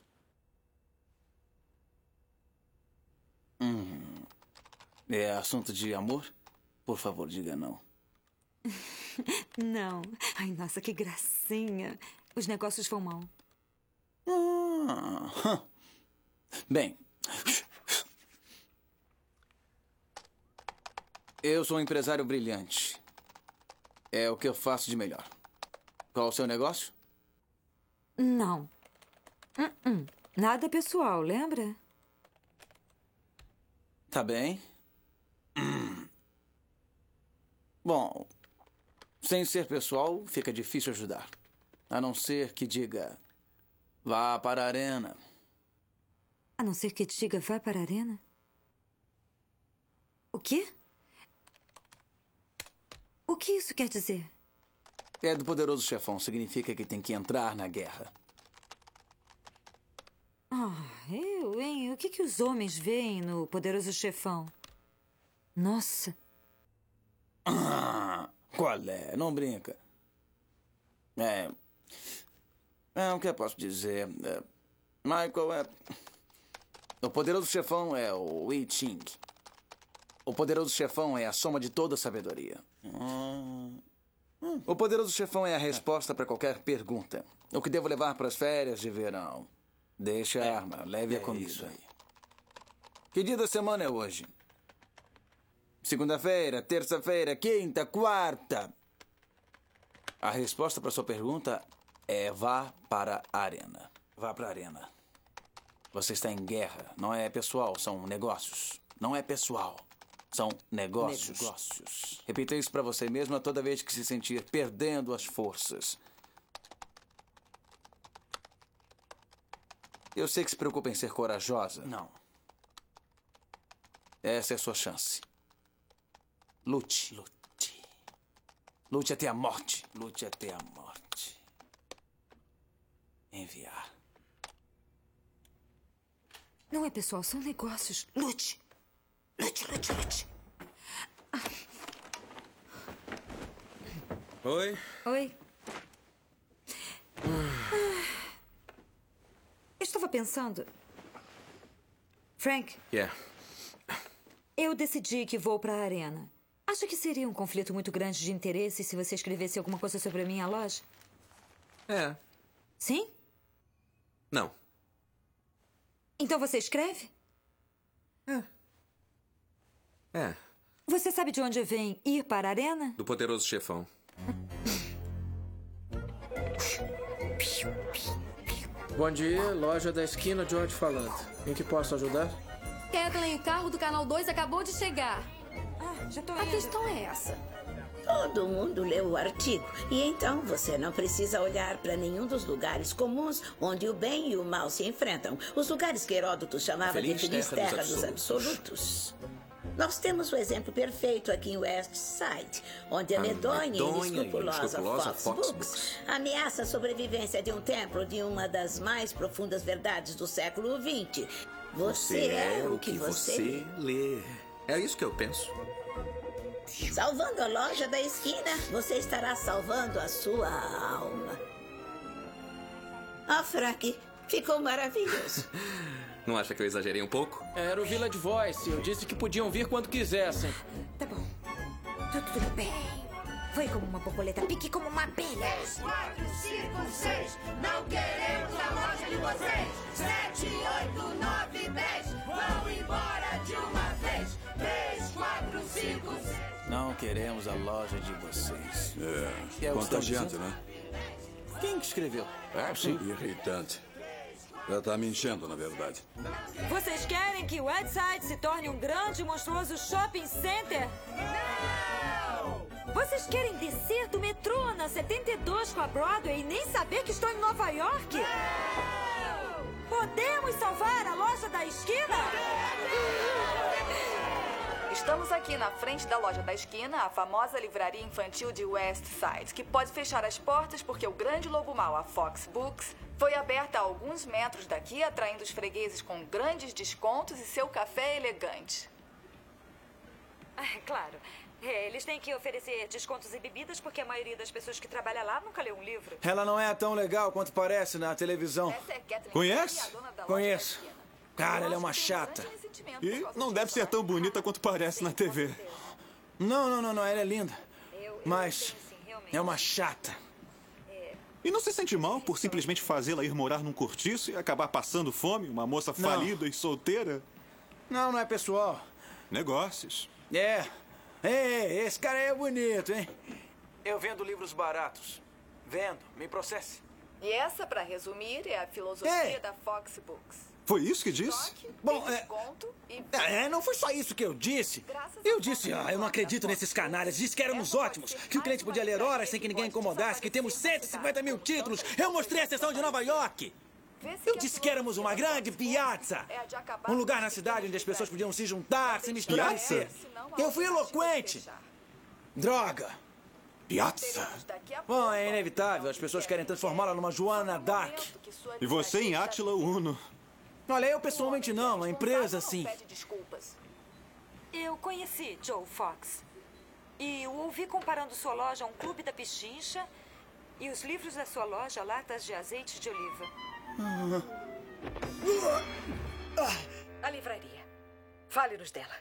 É assunto de amor? Por favor, diga não. Não. Ai, nossa, que gracinha. Os negócios vão mal. Bem. Eu sou um empresário brilhante. É o que eu faço de melhor. Qual o seu negócio? Não. Nada pessoal, lembra? Tá bem. Bom, sem ser pessoal, fica difícil ajudar. A não ser que diga, vá para a arena. A não ser que diga, vá para a arena? O quê? O que isso quer dizer? É do Poderoso Chefão. Significa que tem que entrar na guerra. Eu, hein? O que os homens veem no Poderoso Chefão? Nossa. Qual é? Não brinca. O que eu posso dizer? Michael, o Poderoso Chefão é o I Ching. O Poderoso Chefão é a soma de toda a sabedoria. O Poderoso Chefão é a resposta para qualquer pergunta. O que devo levar para as férias de verão? Deixa a arma, leve a comida. Que dia da semana é hoje? Segunda-feira, terça-feira, quinta, quarta. A resposta para sua pergunta é vá para a arena. Vá para a arena. Você está em guerra. Não é pessoal, são negócios. Não é pessoal, são negócios. Repita isso para você mesma toda vez que se sentir perdendo as forças. Eu sei que se preocupa em ser corajosa. Não. Essa é a sua chance. Lute. Lute. Lute até a morte. Lute até a morte. Enviar. Não é pessoal, são negócios. Lute. Lute, lute, lute. Oi? Oi. Eu estava pensando... Frank. Yeah. Eu decidi que vou para a arena. Acha que seria um conflito muito grande de interesse se você escrevesse alguma coisa sobre a minha loja? É. Sim? Não. Então você escreve? É. Você sabe de onde vem ir para a arena? Do Poderoso Chefão. Bom dia, loja da esquina, George falando. Em que posso ajudar? Kathleen, o carro do Canal 2 acabou de chegar. Já tô A questão é essa. Todo mundo leu o artigo. E então você não precisa olhar para nenhum dos lugares comuns onde o bem e o mal se enfrentam. Os lugares que Heródoto chamava de feliz terra dos absolutos. Nós temos o exemplo perfeito aqui em West Side, onde a medonha e inescrupulosa Fox Books ameaça a sobrevivência de um templo de uma das mais profundas verdades do século XX. Você é o que você lê. É isso que eu penso. Salvando a loja da esquina, você estará salvando a sua alma. Frank, ficou maravilhoso. Não acha que eu exagerei um pouco? Era o Village Voice. Eu disse que podiam vir quando quisessem. Tá bom. Tudo bem. Foi como uma borboleta, pique como uma abelha. 3, 4, 5, 6. Não queremos a loja de vocês. 7, 8, 9, 10. Vão embora de uma vez. 3, 4, 5, 6. Não queremos a loja de vocês. É contagiante, né? Quem que escreveu? Sim. Irritante. Já tá me enchendo, na verdade. Vocês querem que Whiteside se torne um grande e monstruoso shopping center? Não! Vocês querem descer do metrô na 72 com a Broadway e nem saber que estou em Nova York? Não! Podemos salvar a loja da esquina? Estamos aqui na frente da loja da esquina, a famosa livraria infantil de West Side, que pode fechar as portas porque o grande lobo mau, a Fox Books, foi aberta a alguns metros daqui, atraindo os fregueses com grandes descontos e seu café elegante. Claro. Eles têm que oferecer descontos e bebidas porque a maioria das pessoas que trabalha lá nunca leu um livro. Ela não é tão legal quanto parece na televisão. Conhece? Conheço. Cara, ela é uma chata. E não deve ser tão bonita quanto parece na TV. Não. Ela é linda. Mas é uma chata. E não se sente mal por simplesmente fazê-la ir morar num cortiço e acabar passando fome? Uma moça falida e solteira? Não é pessoal. Negócios. Esse cara é bonito, hein? Eu vendo livros baratos. Vendo. Me processe. E essa, pra resumir, é a filosofia da Fox Books. Foi isso que disse? Bom, não foi só isso que eu disse. Eu disse, eu não acredito nesses canalhas. Disse que éramos ótimos, que o cliente podia ler horas sem que ninguém incomodasse, que temos 150 mil títulos. Eu mostrei a seção de Nova York. Eu disse que éramos uma grande piazza. Um lugar na cidade onde as pessoas podiam se juntar, se misturar e ser. Eu fui eloquente. Droga. Piazza. Bom, é inevitável. As pessoas querem transformá-la numa Joana Dark. E você em Átila Uno. Olha, eu pessoalmente não. A empresa, sim. Eu conheci Joe Fox. E o ouvi comparando sua loja a um clube da pichincha e os livros da sua loja a latas de azeite de oliva. A livraria. Fale-nos dela.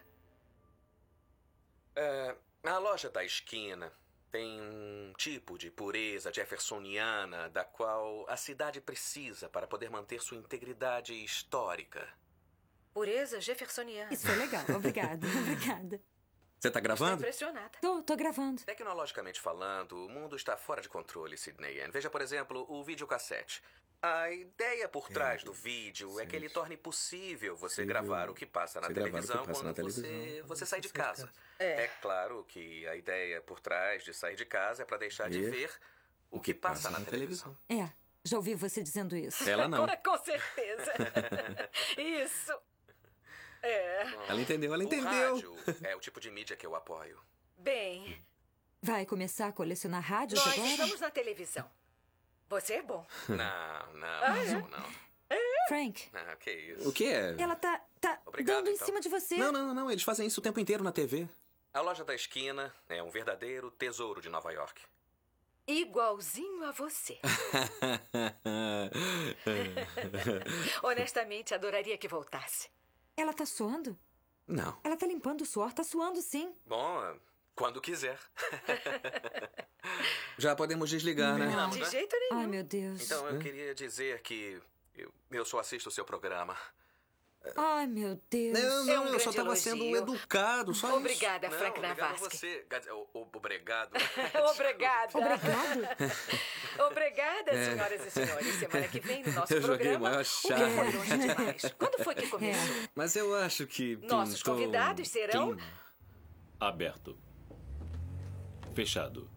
A loja da esquina tem um tipo de pureza jeffersoniana da qual a cidade precisa para poder manter sua integridade histórica. Pureza jeffersoniana. Isso foi legal. Obrigada. Você tá gravando? Estou impressionada. Tô gravando. Tecnologicamente falando, o mundo está fora de controle, Sidney Ann. Veja, por exemplo, o videocassete. A ideia por trás do vídeo é que ele torne possível você gravar o que passa na televisão quando você sai de casa. É claro que a ideia por trás de sair de casa é para deixar de ver o que passa na televisão. Já ouvi você dizendo isso. Ela não. Com certeza. Isso. Ela entendeu. O rádio é o tipo de mídia que eu apoio. Bem... Vai começar a colecionar rádios agora? Nós estamos na televisão. Você é bom. Não. Frank. Que isso. O que é? Ela tá Obrigado, dando em então. cima de você. Não. Eles fazem isso o tempo inteiro na TV. A loja da esquina é um verdadeiro tesouro de Nova York. Igualzinho a você. Honestamente, adoraria que voltasse. Ela tá suando? Não. Ela tá limpando o suor, tá suando sim. Bom, quando quiser. Já podemos desligar, né? Não, de jeito nenhum. Ai, meu Deus. Então, eu queria dizer que eu só assisto o seu programa. Ai, meu Deus. Não, eu só estava sendo educado, só Obrigada, isso. Frank Obrigado Navasky. você. Obrigado. Obrigada. Obrigado? Obrigada, senhoras e senhores. Semana que vem, no nosso Eu joguei programa, maior o que charme. foi longe demais? Quando foi que começou? Mas eu acho que Nossos pintou convidados serão... Aberto. Fechado.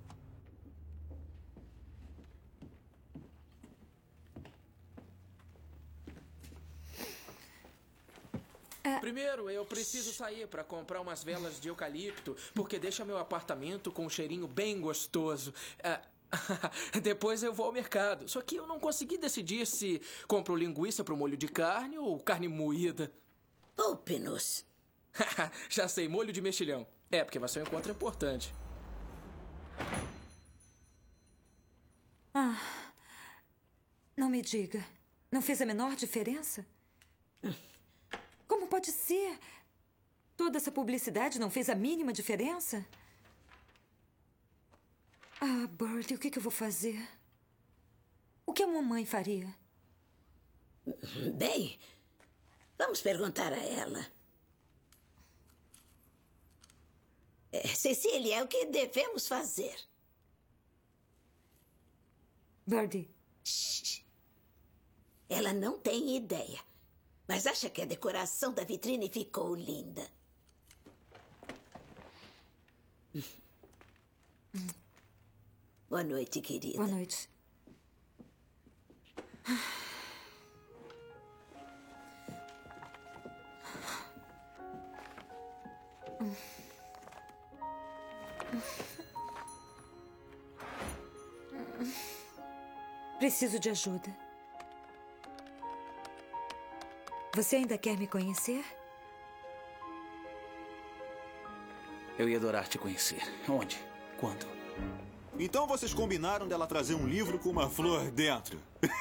Primeiro, eu preciso sair para comprar umas velas de eucalipto, porque deixa meu apartamento com um cheirinho bem gostoso. Depois eu vou ao mercado. Só que eu não consegui decidir se compro linguiça pro molho de carne ou carne moída. Poupe-nos. Já sei, molho de mexilhão. É, porque vai ser um encontro importante. Não me diga. Não fez a menor diferença? Como pode ser? Toda essa publicidade não fez a mínima diferença? Ah, Bertie, o que eu vou fazer? O que a mamãe faria? Bem, vamos perguntar a ela. Cecília, o que devemos fazer? Birdie. Ela não tem ideia, mas acha que a decoração da vitrine ficou linda. Boa noite, querida. Boa noite. Preciso de ajuda. Você ainda quer me conhecer? Eu ia adorar te conhecer. Onde? Quando? Então vocês combinaram dela trazer um livro com uma flor dentro.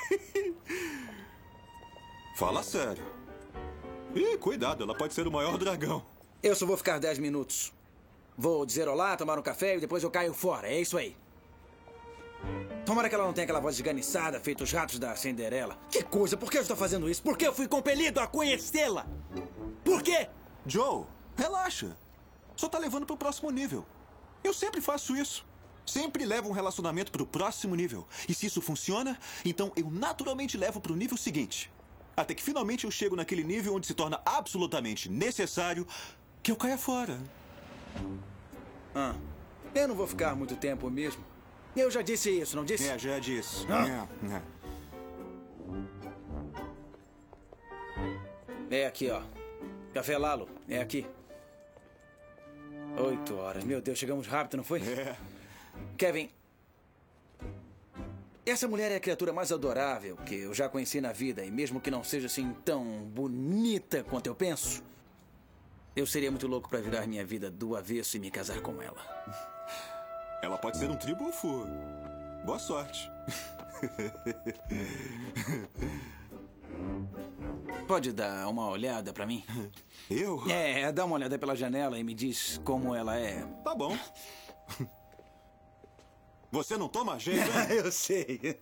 Fala sério. Ih, cuidado, ela pode ser o maior dragão. Eu só vou ficar 10 minutos. Vou dizer olá, tomar um café e depois eu caio fora. É isso aí. Tomara que ela não tenha aquela voz esganiçada, feito os ratos da Cinderela. Que coisa, por que eu estou fazendo isso? Por que eu fui compelido a conhecê-la? Por quê? Joe, relaxa. Só tá levando pro próximo nível. Eu sempre faço isso. Sempre levo um relacionamento pro próximo nível. E se isso funciona, então eu naturalmente levo pro nível seguinte. Até que finalmente eu chego naquele nível onde se torna absolutamente necessário que eu caia fora. Eu não vou ficar muito tempo mesmo. Eu já disse isso, não disse? Já disse. É aqui, ó. Café Lalo, é aqui. 8 horas. Meu Deus, chegamos rápido, não foi? Kevin, essa mulher é a criatura mais adorável que eu já conheci na vida. E mesmo que não seja assim tão bonita quanto eu penso, eu seria muito louco pra virar minha vida do avesso e me casar com ela. Ela pode ser um tribufo. Boa sorte. Pode dar uma olhada pra mim? Eu? Dá uma olhada pela janela e me diz como ela é. Tá bom. Você não toma jeito, hein? Eu sei.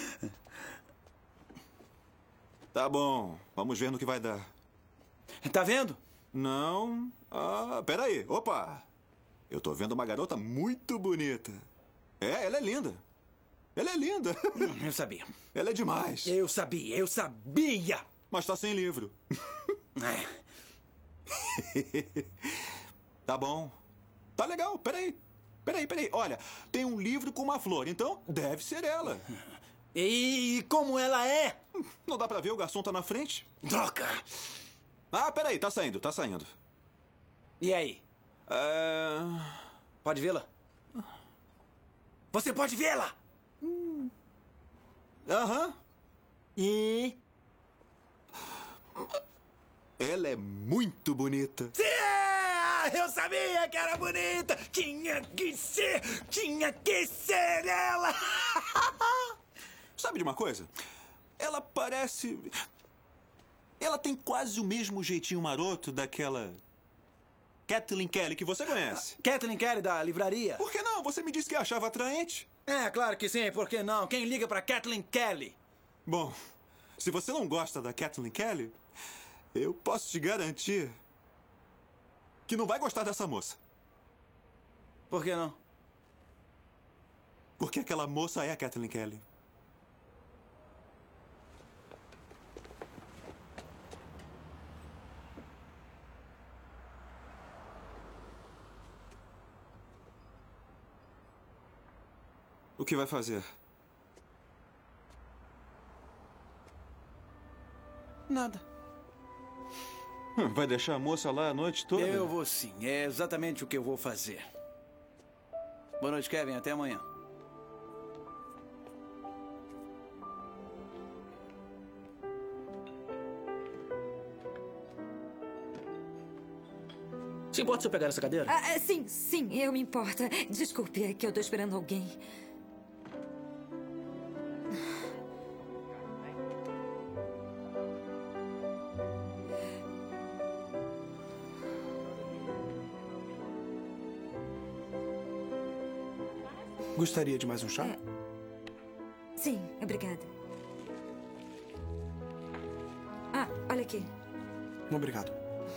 Tá bom. Vamos ver no que vai dar. Tá vendo? Não. Peraí. Opa. Eu tô vendo uma garota muito bonita. Ela é linda. Ela é linda. Eu sabia. Ela é demais. Eu sabia. Mas tá sem livro. Tá bom. Tá legal. Peraí. Olha, tem um livro com uma flor, então deve ser ela. E como ela é? Não dá pra ver, o garçom tá na frente. Droga! Peraí, tá saindo. E aí? Pode vê-la? Você pode vê-la? Aham. E? Ela é muito bonita. Eu sabia que era bonita! Tinha que ser ela! Sabe de uma coisa? Ela parece... Ela tem quase o mesmo jeitinho maroto daquela Kathleen Kelly, que você conhece. Kathleen Kelly, da livraria. Por que não? Você me disse que a achava atraente. É, claro que sim. Por que não? Quem liga pra Kathleen Kelly? Bom, se você não gosta da Kathleen Kelly, eu posso te garantir que não vai gostar dessa moça. Por que não? Porque aquela moça é a Kathleen Kelly. O que vai fazer? Nada. Vai deixar a moça lá a noite toda? Eu vou sim. É exatamente o que eu vou fazer. Boa noite, Kevin. Até amanhã. Se importa se eu pegar essa cadeira? Sim, eu me importo. Desculpe, é que eu tô esperando alguém. Gostaria de mais um chá? Sim, obrigada. Olha aqui. Obrigado.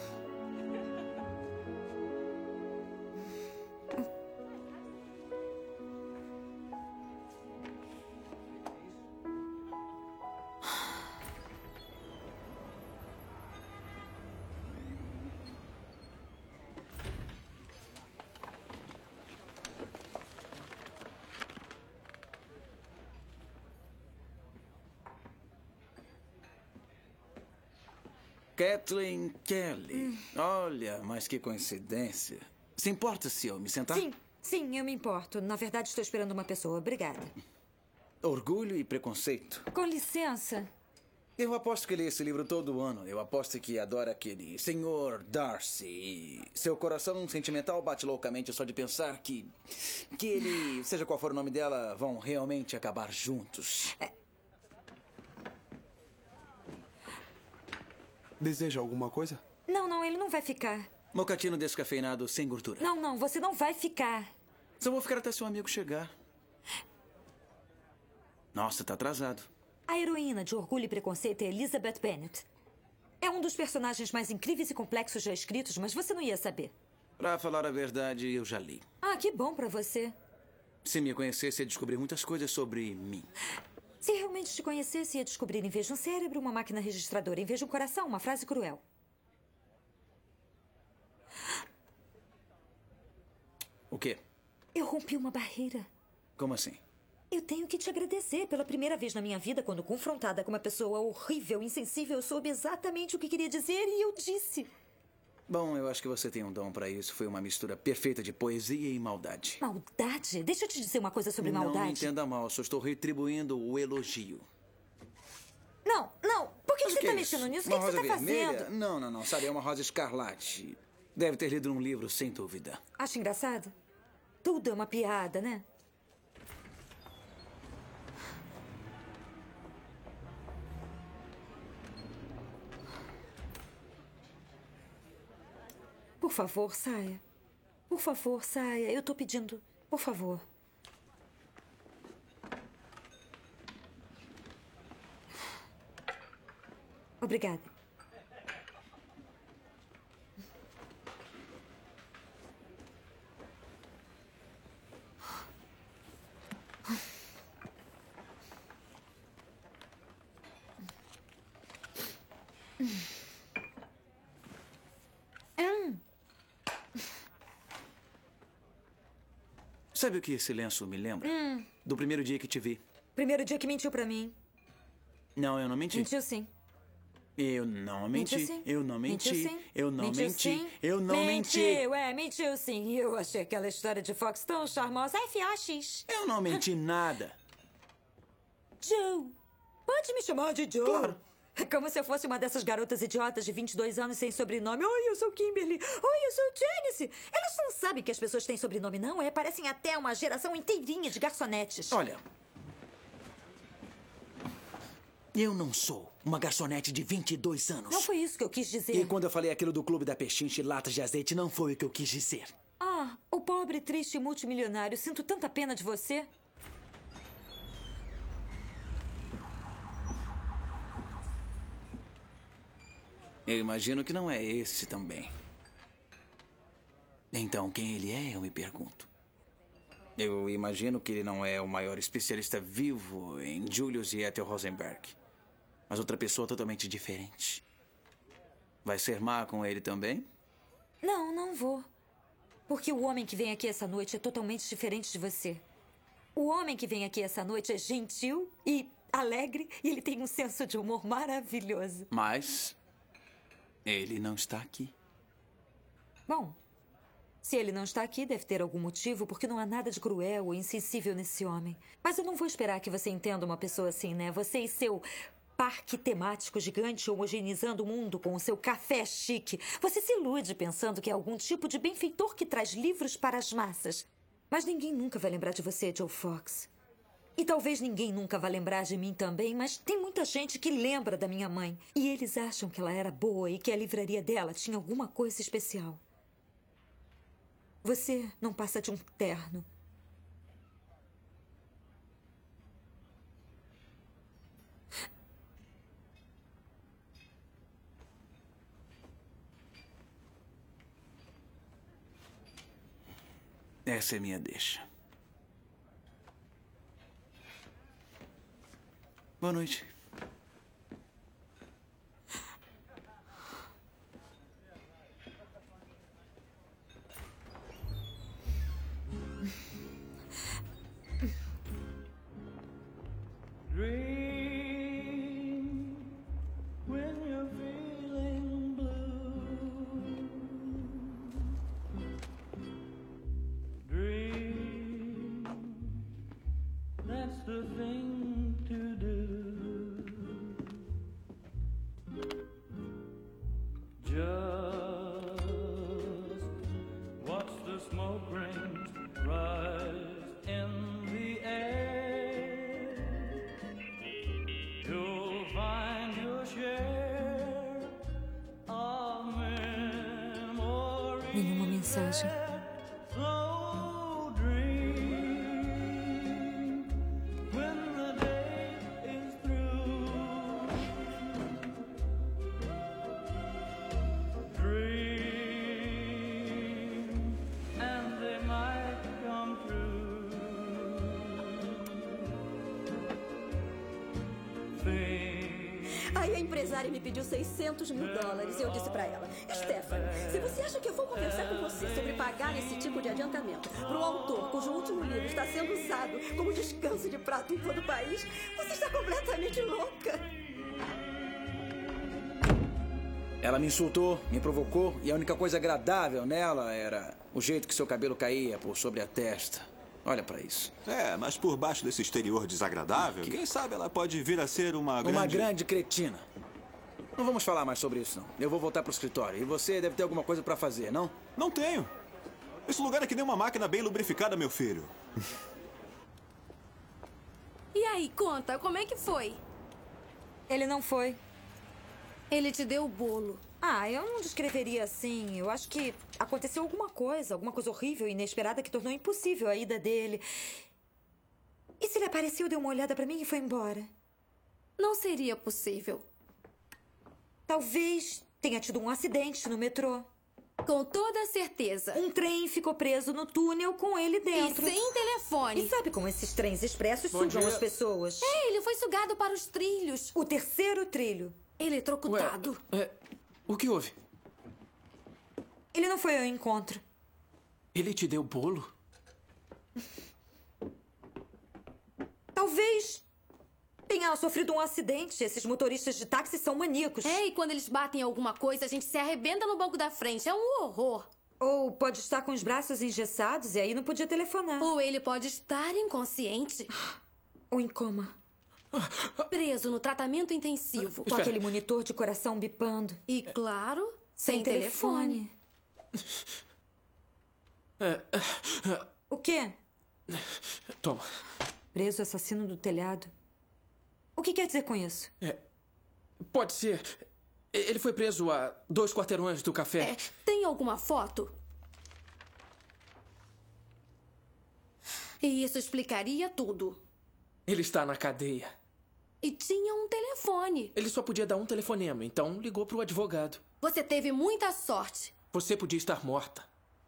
Kathleen Kelly. Olha, mas que coincidência. Se importa se eu me sentar? Sim, eu me importo. Na verdade, estou esperando uma pessoa. Obrigada. Orgulho e Preconceito. Com licença. Eu aposto que lê esse livro todo ano. Eu aposto que adora aquele Sr. Darcy. E seu coração sentimental bate loucamente só de pensar que ele, seja qual for o nome dela, vão realmente acabar juntos. Deseja alguma coisa? Não, ele não vai ficar. Mocatino descafeinado sem gordura. Não, você não vai ficar. Só vou ficar até seu amigo chegar. Nossa, tá atrasado. A heroína de Orgulho e Preconceito é Elizabeth Bennet. É um dos personagens mais incríveis e complexos já escritos, mas você não ia saber. Pra falar a verdade, eu já li. Que bom pra você. Se me conhecesse, ia descobrir muitas coisas sobre mim. Se realmente te conhecesse, ia descobrir em vez de um cérebro, uma máquina registradora. Em vez de um coração, uma frase cruel. O quê? Eu rompi uma barreira. Como assim? Eu tenho que te agradecer. Pela primeira vez na minha vida, quando confrontada com uma pessoa horrível, insensível, eu soube exatamente o que queria dizer e eu disse. Bom, eu acho que você tem um dom pra isso. Foi uma mistura perfeita de poesia e maldade. Maldade? Deixa eu te dizer uma coisa sobre maldade. Não me entenda mal, só estou retribuindo o elogio. Não. Por que você tá mexendo nisso? O que você tá fazendo? Não. Sabe, é uma rosa escarlate. Deve ter lido um livro, sem dúvida. Acha engraçado? Tudo é uma piada, né? Por favor, saia. Por favor, saia. Eu tô pedindo. Por favor. Obrigada. Sabe o que esse lenço me lembra? Do primeiro dia que te vi. Primeiro dia que mentiu pra mim. Não, eu não menti. Mentiu sim. Eu não menti. Mentiu sim. Eu não menti. Mentiu sim. Eu não Mentiu menti. sim. Eu não menti. Mentiu sim. Eu achei aquela história de Fox tão charmosa. FOX. Eu não menti nada. Joe. Pode me chamar de Joe. Claro. Como se eu fosse uma dessas garotas idiotas de 22 anos sem sobrenome. Oi, eu sou Kimberly. Oi, eu sou Janice. Elas não sabem que as pessoas têm sobrenome, não? Parecem até uma geração inteirinha de garçonetes. Olha. Eu não sou uma garçonete de 22 anos. Não foi isso que eu quis dizer. E quando eu falei aquilo do clube da pechincha e latas de azeite, não foi o que eu quis dizer. Ah, o pobre, triste multimilionário. Sinto tanta pena de você. Eu imagino que não é esse também. Então, quem ele é, eu me pergunto. Eu imagino que ele não é o maior especialista vivo em Julius e Ethel Rosenberg. Mas outra pessoa totalmente diferente. Vai ser má com ele também? Não, não vou. Porque o homem que vem aqui essa noite é totalmente diferente de você. O homem que vem aqui essa noite é gentil e alegre e ele tem um senso de humor maravilhoso. Mas ele não está aqui. Bom, se ele não está aqui, deve ter algum motivo, porque não há nada de cruel ou insensível nesse homem. Mas eu não vou esperar que você entenda uma pessoa assim, né? Você e seu parque temático gigante homogeneizando o mundo com o seu café chique. Você se ilude pensando que é algum tipo de benfeitor que traz livros para as massas. Mas ninguém nunca vai lembrar de você, Joe Fox. E talvez ninguém nunca vá lembrar de mim também, mas tem muita gente que lembra da minha mãe. E eles acham que ela era boa e que a livraria dela tinha alguma coisa especial. Você não passa de um terno. Essa é minha deixa. Boa noite. Dream when you're feeling blue. Dream, that's the thing to do. Just watch the smoke rings rise in the air. You'll find your share of memories. Nenhuma mensagem. So dream when the day is through. Dream and they might come true. Aí a empresária me pediu $600 mil. E eu disse pra ela: Stephanie, se você acha que eu vou conversar com você sobre pagar esse tipo de adiantamento pro autor cujo último livro está sendo usado como descanso de prato em todo o país, você está completamente louca. Ela me insultou, me provocou, e a única coisa agradável nela era o jeito que seu cabelo caía por sobre a testa. Olha pra isso. É, mas por baixo desse exterior desagradável, quem sabe ela pode vir a ser uma grande cretina. Não vamos falar mais sobre isso, não. Eu vou voltar pro escritório. E você deve ter alguma coisa pra fazer, não? Não tenho. Esse lugar é que nem uma máquina bem lubrificada, meu filho. E aí, conta, como é que foi? Ele não foi. Ele te deu o bolo. Ah, eu não descreveria assim. Eu acho que aconteceu alguma coisa horrível e inesperada que tornou impossível a ida dele. E se ele apareceu, deu uma olhada pra mim e foi embora? Não seria possível. Talvez tenha tido um acidente no metrô. Com toda certeza. Um trem ficou preso no túnel com ele dentro. E sem telefone. E sabe como esses trens expressos Bom sugam dia. as pessoas? É, ele foi sugado para os trilhos. O terceiro trilho. Eletrocutado. O que houve? Ele não foi ao encontro. Ele te deu bolo? Talvez tenha sofrido um acidente. Esses motoristas de táxi são maníacos. É, e quando eles batem em alguma coisa, a gente se arrebenta no banco da frente. É um horror. Ou pode estar com os braços engessados e aí não podia telefonar. Ou ele pode estar inconsciente. Ou em coma. Preso no tratamento intensivo. Com aquele monitor de coração bipando. E, claro, sem telefone. O quê? Toma. Preso assassino do telhado. O que quer dizer com isso? Pode ser. Ele foi preso a 2 quarteirões do café. Tem alguma foto? E isso explicaria tudo. Ele está na cadeia. E tinha um telefone. Ele só podia dar um telefonema, então ligou para o advogado. Você teve muita sorte. Você podia estar morta.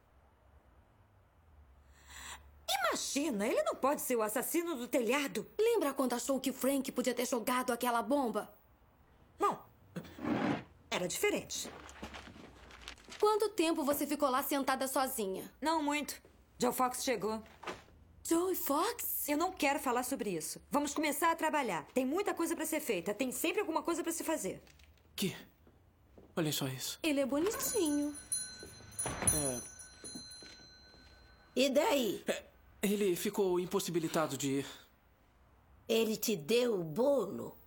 Imagina, ele não pode ser o assassino do telhado. Lembra quando achou que Frank podia ter jogado aquela bomba? Não. Era diferente. Quanto tempo você ficou lá sentada sozinha? Não muito. Joe Fox chegou. Joe Fox? Eu não quero falar sobre isso. Vamos começar a trabalhar. Tem muita coisa para ser feita. Tem sempre alguma coisa para se fazer. Que? Olha só isso. Ele é bonitinho. E daí? Ele ficou impossibilitado de ir. Ele te deu o bolo?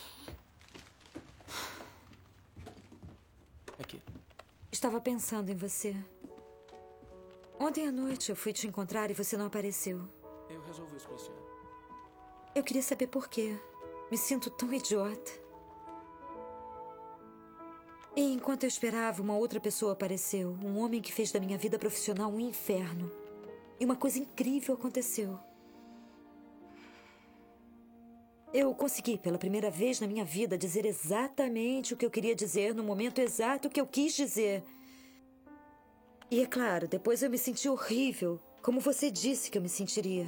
Aqui. Estava pensando em você. Ontem à noite eu fui te encontrar e você não apareceu. Eu resolvi isso com a senhora. Eu queria saber por quê. Me sinto tão idiota. E enquanto eu esperava, uma outra pessoa apareceu. Um homem que fez da minha vida profissional um inferno. E uma coisa incrível aconteceu. Eu consegui, pela primeira vez na minha vida, dizer exatamente o que eu queria dizer no momento exato que eu quis dizer. E é claro, depois eu me senti horrível, como você disse que eu me sentiria.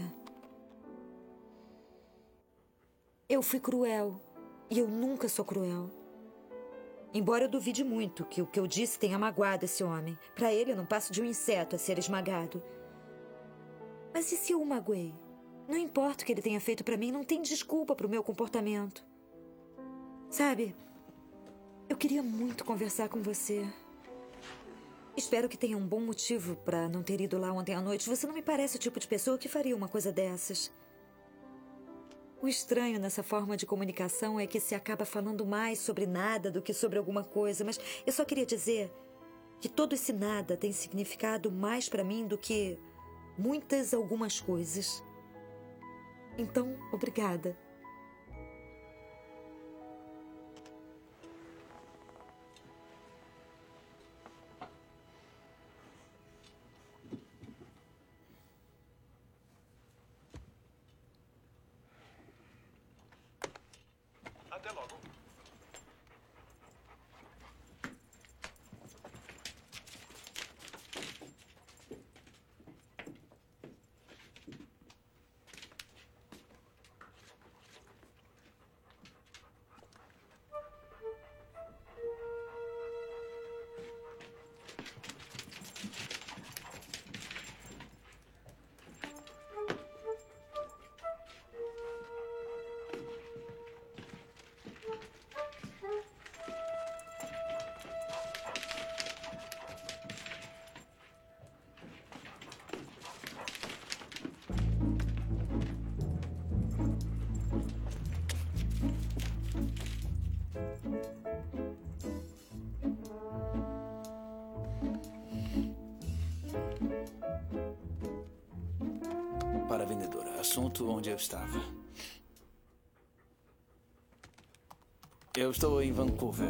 Eu fui cruel, e eu nunca sou cruel. Embora eu duvide muito que o que eu disse tenha magoado esse homem. Para ele, eu não passo de um inseto a ser esmagado. Mas e se eu o magoei? Não importa o que ele tenha feito para mim, não tem desculpa para o meu comportamento. Sabe, eu queria muito conversar com você. Espero que tenha um bom motivo para não ter ido lá ontem à noite. Você não me parece o tipo de pessoa que faria uma coisa dessas. O estranho nessa forma de comunicação é que se acaba falando mais sobre nada do que sobre alguma coisa. Mas eu só queria dizer que todo esse nada tem significado mais para mim do que muitas algumas coisas. Então, obrigada. Até logo. Para a vendedora. Assunto onde eu estava. Eu estou em Vancouver.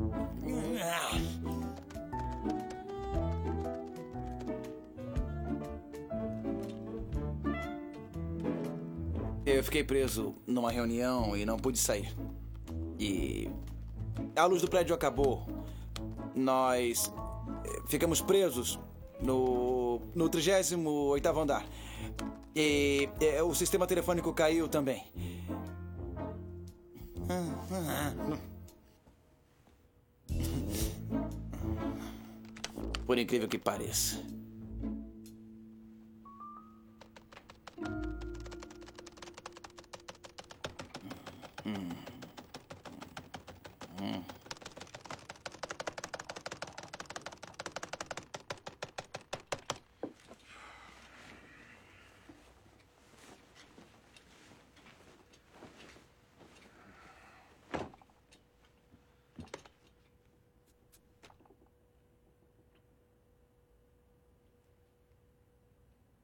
Eu fiquei preso numa reunião e não pude sair. E a luz do prédio acabou. Nós ficamos presos no 38º andar. E o sistema telefônico caiu também. Por incrível que pareça.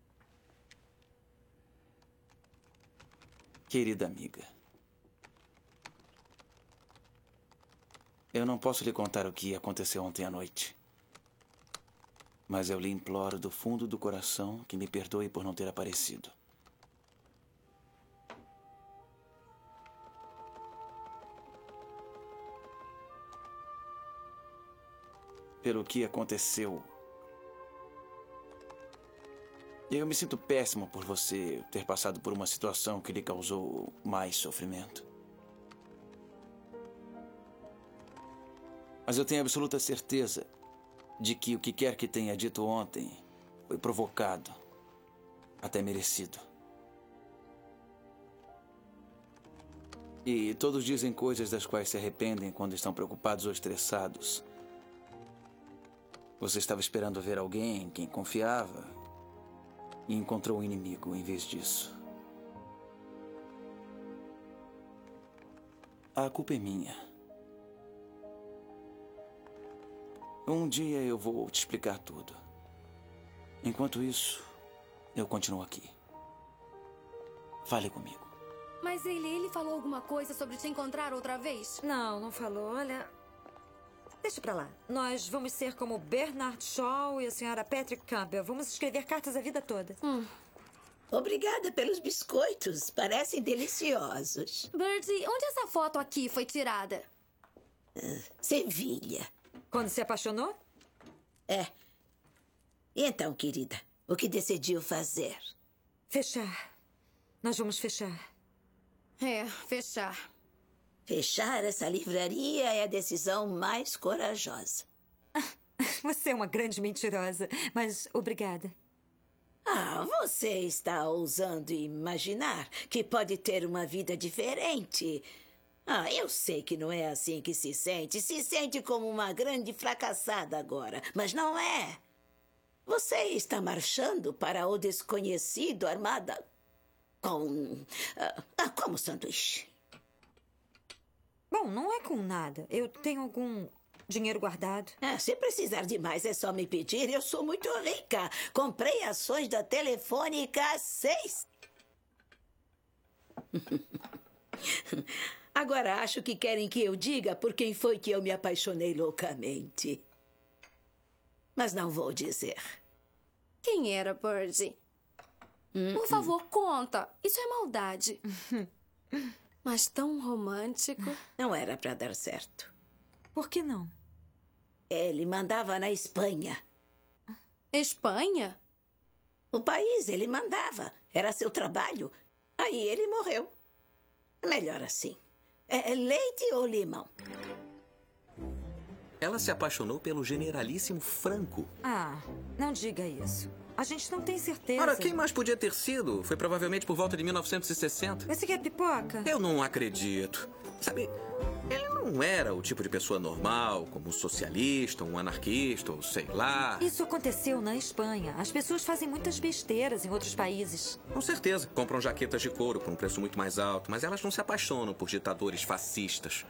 Querida amiga, Eu não posso lhe contar o que aconteceu ontem à noite. Mas eu lhe imploro do fundo do coração que me perdoe por não ter aparecido. Pelo que aconteceu. Eu me sinto péssimo por você ter passado por uma situação que lhe causou mais sofrimento. Mas eu tenho absoluta certeza de que o que quer que tenha dito ontem foi provocado, até merecido. E todos dizem coisas das quais se arrependem quando estão preocupados ou estressados. Você estava esperando ver alguém em quem confiava e encontrou um inimigo em vez disso. A culpa é minha. Um dia eu vou te explicar tudo. Enquanto isso, eu continuo aqui. Fale comigo. Mas ele falou alguma coisa sobre te encontrar outra vez? Não, não falou. Olha, deixa pra lá. Nós vamos ser como Bernard Shaw e a senhora Patrick Campbell. Vamos escrever cartas a vida toda. Obrigada pelos biscoitos. Parecem deliciosos. Birdie, onde essa foto aqui foi tirada? Sevilha. Quando se apaixonou? É. E então, querida, o que decidiu fazer? Fechar. Nós vamos fechar. Fechar. Fechar essa livraria é a decisão mais corajosa. Você é uma grande mentirosa, mas obrigada. Você está ousando imaginar que pode ter uma vida diferente. Eu sei que não é assim que se sente. Se sente como uma grande fracassada agora, mas não é. Você está marchando para o desconhecido armada como sanduíche. Bom, não é com nada. Eu tenho algum dinheiro guardado. Se precisar de mais, é só me pedir. Eu sou muito rica. Comprei ações da Telefônica 6. Agora acho que querem que eu diga por quem foi que eu me apaixonei loucamente. Mas não vou dizer. Quem era, Birdie? Por favor, conta. Isso é maldade. Mas tão romântico. Não era para dar certo. Por que não? Ele mandava na Espanha. Espanha? O país ele mandava. Era seu trabalho. Aí ele morreu. Melhor assim. Leite ou limão? Ela se apaixonou pelo generalíssimo Franco. Não diga isso. A gente não tem certeza. Ora, quem mais podia ter sido? Foi provavelmente por volta de 1960. Você quer pipoca? Eu não acredito. Sabe, ele não era o tipo de pessoa normal, como um socialista, um anarquista, ou sei lá. Isso aconteceu na Espanha. As pessoas fazem muitas besteiras em outros países. Com certeza. Compram jaquetas de couro por um preço muito mais alto, mas elas não se apaixonam por ditadores fascistas.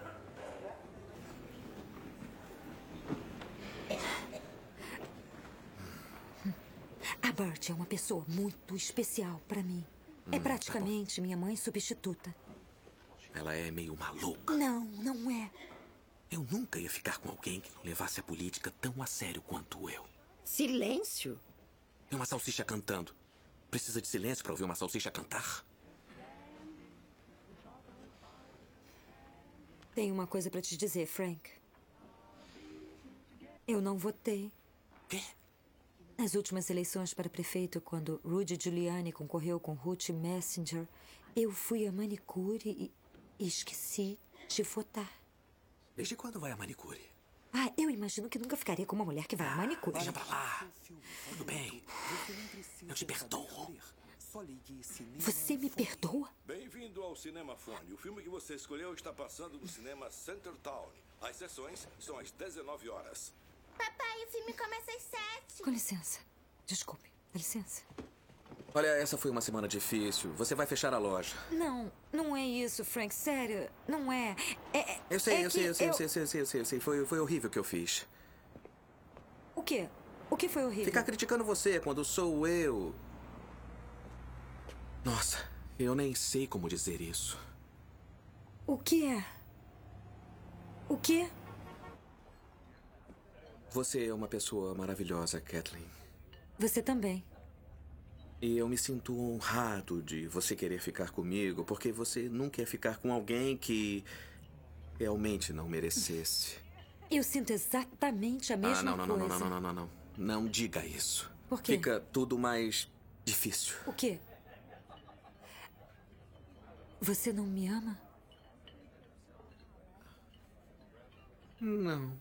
A Bert é uma pessoa muito especial pra mim. É praticamente minha mãe substituta. Ela é meio maluca. Não, não é. Eu nunca ia ficar com alguém que não levasse a política tão a sério quanto eu. Silêncio? É uma salsicha cantando. Precisa de silêncio para ouvir uma salsicha cantar? Tenho uma coisa pra te dizer, Frank. Eu não votei. Quê? Nas últimas eleições para prefeito, quando Rudy Giuliani concorreu com Ruth Messenger, eu fui a manicure e esqueci de votar. Desde quando vai a manicure? Eu imagino que nunca ficaria com uma mulher que vai a manicure. Deixa pra lá. Tudo bem. Eu te perdoo. Você me perdoa? Bem-vindo ao Cinemafone. O filme que você escolheu está passando no cinema Center Town. As sessões são às 19 horas. Papai, o filme começa às 7. Com licença. Desculpe. Dá licença. Olha, essa foi uma semana difícil. Você vai fechar a loja. Não, não é isso, Frank. Sério, não é. Eu sei. Foi horrível o que eu fiz. O quê? O que foi horrível? Ficar criticando você quando sou eu. Nossa, eu nem sei como dizer isso. O que é? O quê? Você é uma pessoa maravilhosa, Kathleen. Você também. E eu me sinto honrado de você querer ficar comigo, porque você nunca ia ficar com alguém que realmente não merecesse. Eu sinto exatamente a mesma coisa. Não. Não diga isso. Por quê? Fica tudo mais difícil. O quê? Você não me ama? Não.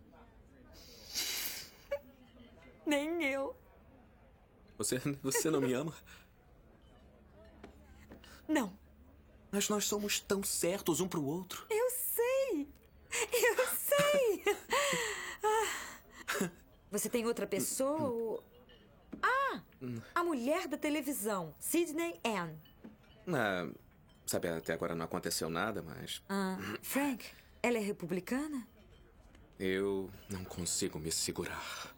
Nem eu. Você não me ama? Não. Mas nós somos tão certos um pro outro. Eu sei. Você tem outra pessoa? A mulher da televisão, Sydney Ann. Sabe, até agora não aconteceu nada, mas... Frank, ela é republicana? Eu não consigo me segurar.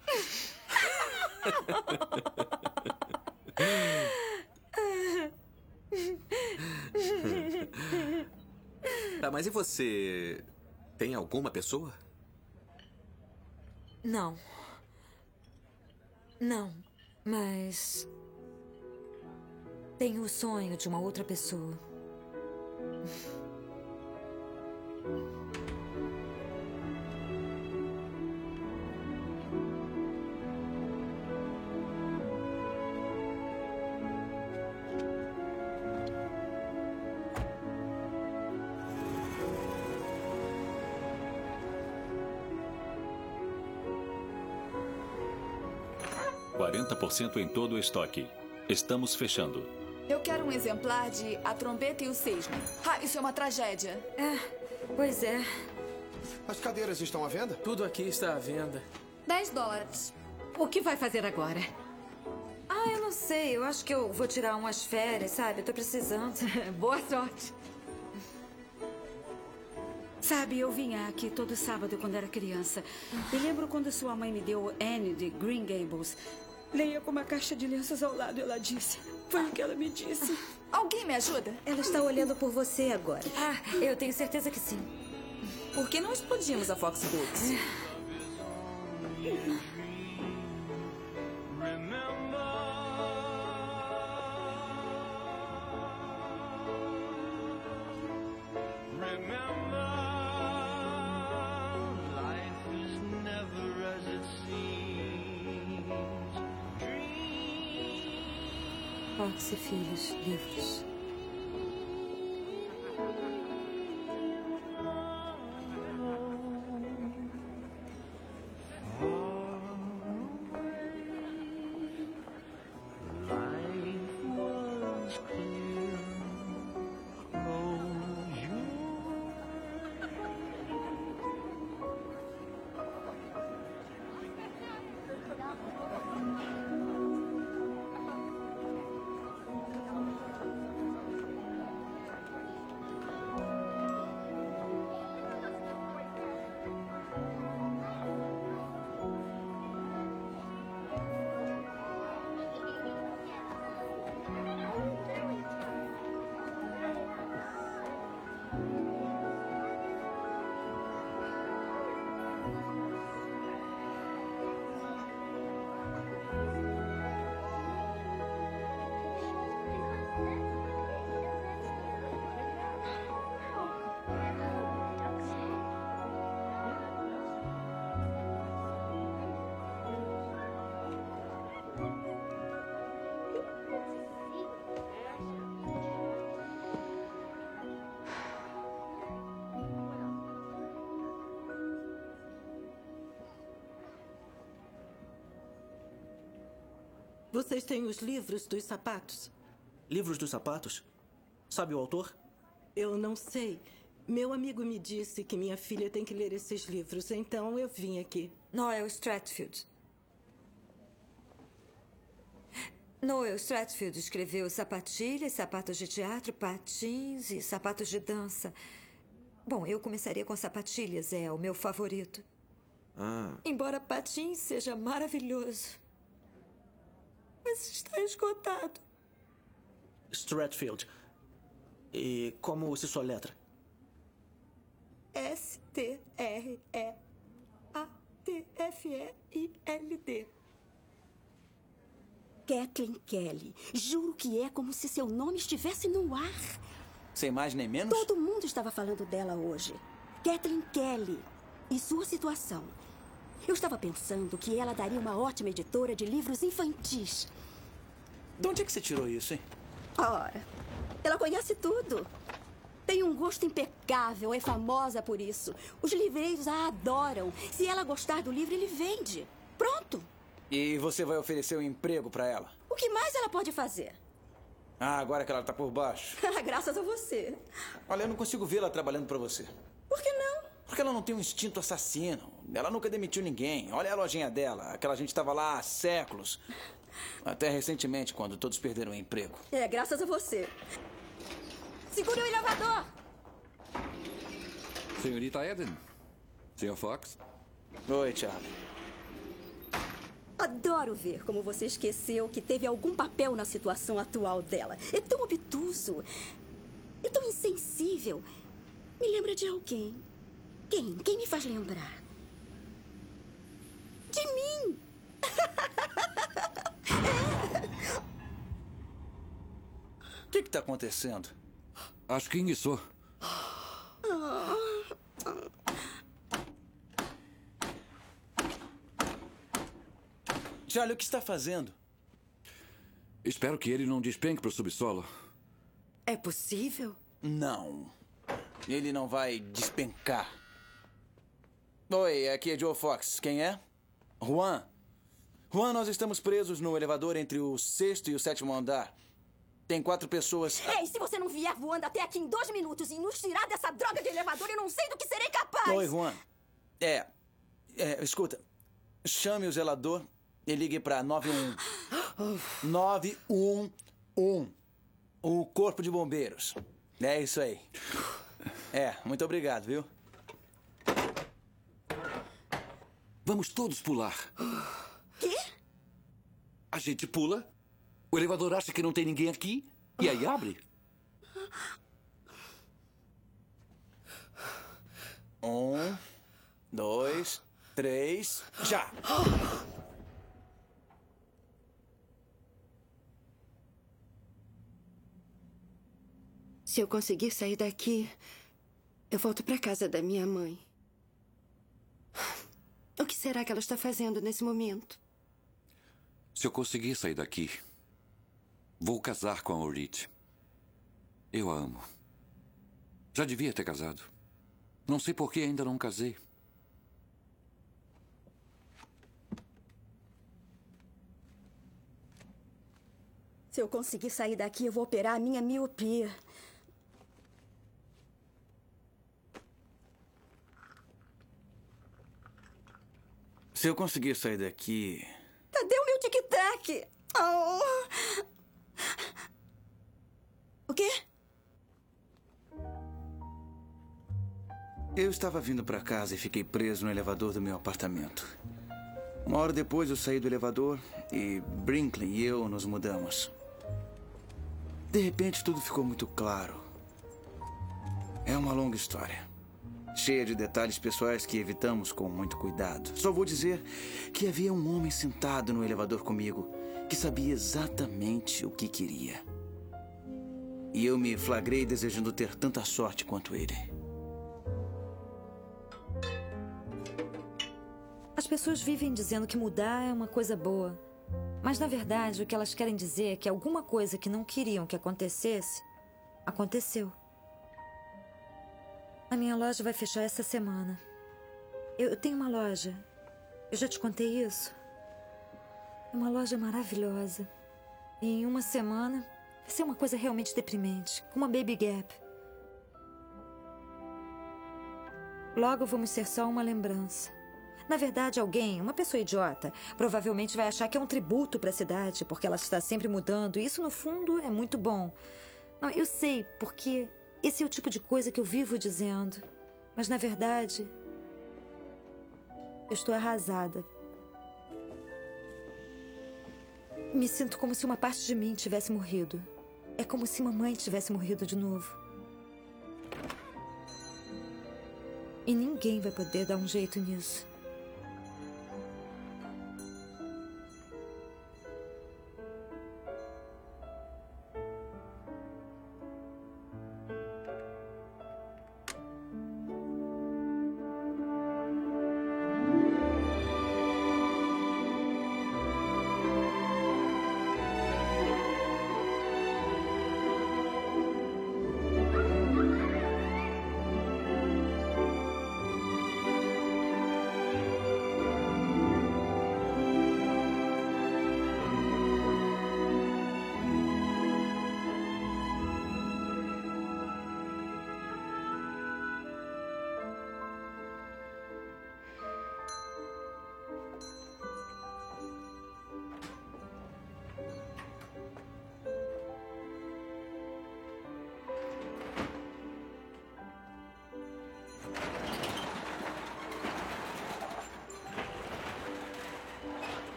Tá, mas e você? Tem alguma pessoa? Não, mas tenho o sonho de uma outra pessoa. % em todo o estoque. Estamos fechando. Eu quero um exemplar de A Trombeta e o Cisne. Isso é uma tragédia. Pois é. As cadeiras estão à venda? Tudo aqui está à venda. $10. O que vai fazer agora? Eu não sei. Eu acho que eu vou tirar umas férias, sabe? Eu tô precisando. Boa sorte. Sabe, eu vinha aqui todo sábado quando era criança. E lembro quando sua mãe me deu Anne de Green Gables. Leia com uma caixa de lenços ao lado, ela disse. Foi o que ela me disse. Alguém me ajuda? Ela está olhando por você agora. Eu tenho certeza que sim. Por que não explodimos a Fox Books? Fox e Filhos, livros. Vocês têm os livros dos sapatos? Livros dos sapatos? Sabe o autor? Eu não sei. Meu amigo me disse que minha filha tem que ler esses livros, então eu vim aqui. Noel Stratfield. Noel Stratfield escreveu sapatilhas, sapatos de teatro, patins e sapatos de dança. Bom, eu começaria com sapatilhas, é o meu favorito. Embora patins seja maravilhoso. Mas está esgotado. Stratfield. E como se soletra? Stratfield. F-E-I-L-D. Kathleen Kelly. Juro que é como se seu nome estivesse no ar. Sem mais nem menos? Todo mundo estava falando dela hoje. Kathleen Kelly. E sua situação. Eu estava pensando que ela daria uma ótima editora de livros infantis. De onde é que você tirou isso, hein? Ora, ela conhece tudo. Tem um gosto impecável, é famosa por isso. Os livreiros a adoram. Se ela gostar do livro, ele vende. Pronto. E você vai oferecer um emprego pra ela? O que mais ela pode fazer? Ah, agora que ela tá por baixo. Graças a você. Olha, eu não consigo vê-la trabalhando pra você. Por que não? Porque ela não tem um instinto assassino. Ela nunca demitiu ninguém. Olha a lojinha dela. Aquela gente estava lá há séculos. Até recentemente, quando todos perderam o emprego. É, graças a você. Segure o elevador! Senhorita Eden. Sr. Fox. Oi, Charlie. Adoro ver como você esqueceu que teve algum papel na situação atual dela. É tão obtuso. É tão insensível. Me lembra de alguém. Quem? Quem me faz lembrar? De mim! O que está acontecendo? Acho que enguiçou. Charlie, o que está fazendo? Espero que ele não despenque para o subsolo. É possível? Não. Ele não vai despencar. Oi, aqui é Joe Fox. Quem é? Juan. Juan, nós estamos presos no elevador entre o 6º e o 7º andar. Tem 4 pessoas... Ei, se você não vier voando até aqui em 2 minutos e nos tirar dessa droga de elevador, eu não sei do que serei capaz! Oi, Juan. Escuta. Chame o zelador e ligue para 911. O Corpo de Bombeiros. É isso aí. Muito obrigado, viu? Vamos todos pular. Quê? A gente pula, o elevador acha que não tem ninguém aqui, e aí abre. 1, 2, 3, já! Se eu conseguir sair daqui, eu volto para casa da minha mãe. O que será que ela está fazendo nesse momento? Se eu conseguir sair daqui, vou casar com a Orit. Eu a amo. Já devia ter casado. Não sei por que ainda não casei. Se eu conseguir sair daqui, eu vou operar a minha miopia. Se eu conseguir sair daqui... Cadê o meu tic-tac? Oh. O quê? Eu estava vindo para casa e fiquei preso no elevador do meu apartamento. 1 hora depois eu saí do elevador e Brinkley e eu nos mudamos. De repente tudo ficou muito claro. É uma longa história. Cheia de detalhes pessoais que evitamos com muito cuidado. Só vou dizer que havia um homem sentado no elevador comigo que sabia exatamente o que queria. E eu me flagrei desejando ter tanta sorte quanto ele. As pessoas vivem dizendo que mudar é uma coisa boa. Mas, na verdade, o que elas querem dizer é que alguma coisa que não queriam que acontecesse, aconteceu. A minha loja vai fechar essa semana. Eu tenho uma loja. Eu já te contei isso? É uma loja maravilhosa. E em 1 semana, vai ser uma coisa realmente deprimente. Como uma Baby Gap. Logo vamos ser só uma lembrança. Na verdade, alguém, uma pessoa idiota, provavelmente vai achar que é um tributo para a cidade, porque ela está sempre mudando. E isso, no fundo, é muito bom. Não, eu sei, porque... esse é o tipo de coisa que eu vivo dizendo. Mas, na verdade, eu estou arrasada. Me sinto como se uma parte de mim tivesse morrido. É como se mamãe tivesse morrido de novo. E ninguém vai poder dar um jeito nisso.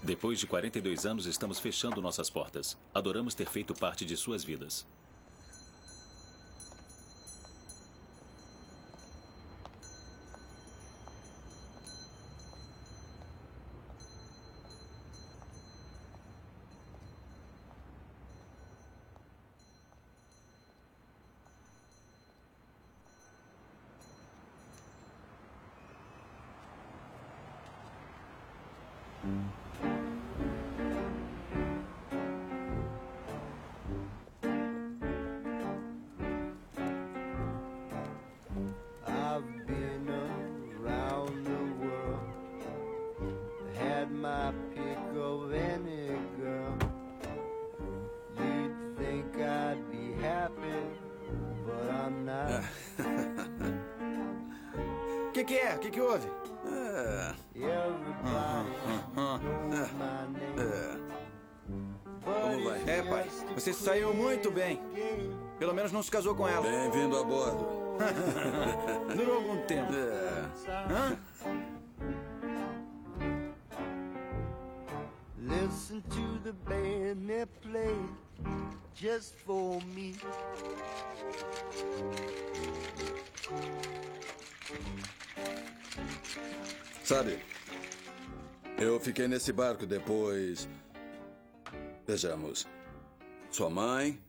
Depois de 42 anos, estamos fechando nossas portas. Adoramos ter feito parte de suas vidas. I've been around the world, had my pick of any girl. You'd think I'd be happy, but I'm not. Que é? O que houve? Como vai? Pai, você saiu muito bem. Pelo menos não se casou com ela. Bem-vindo a bordo. Durou algum tempo. Hã? Listen to the band they played just for me. Sabe, eu fiquei nesse barco depois. Vejamos. Sua mãe.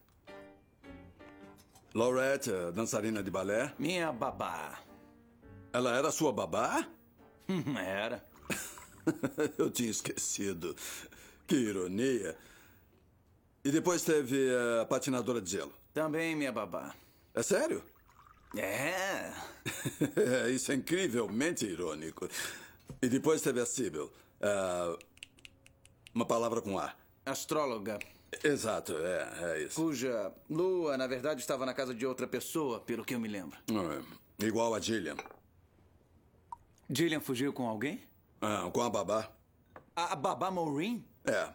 Laurette, dançarina de balé. Minha babá. Ela era sua babá? Era. Eu tinha esquecido. Que ironia. E depois teve a patinadora de gelo. Também minha babá. É sério? É. Isso é incrivelmente irônico. E depois teve a Sybil. Uma palavra com A. Astróloga. Exato, é isso. Cuja lua, na verdade, estava na casa de outra pessoa, pelo que eu me lembro. Igual a Gillian. Gillian fugiu com alguém? Com a babá. A babá Maureen? É.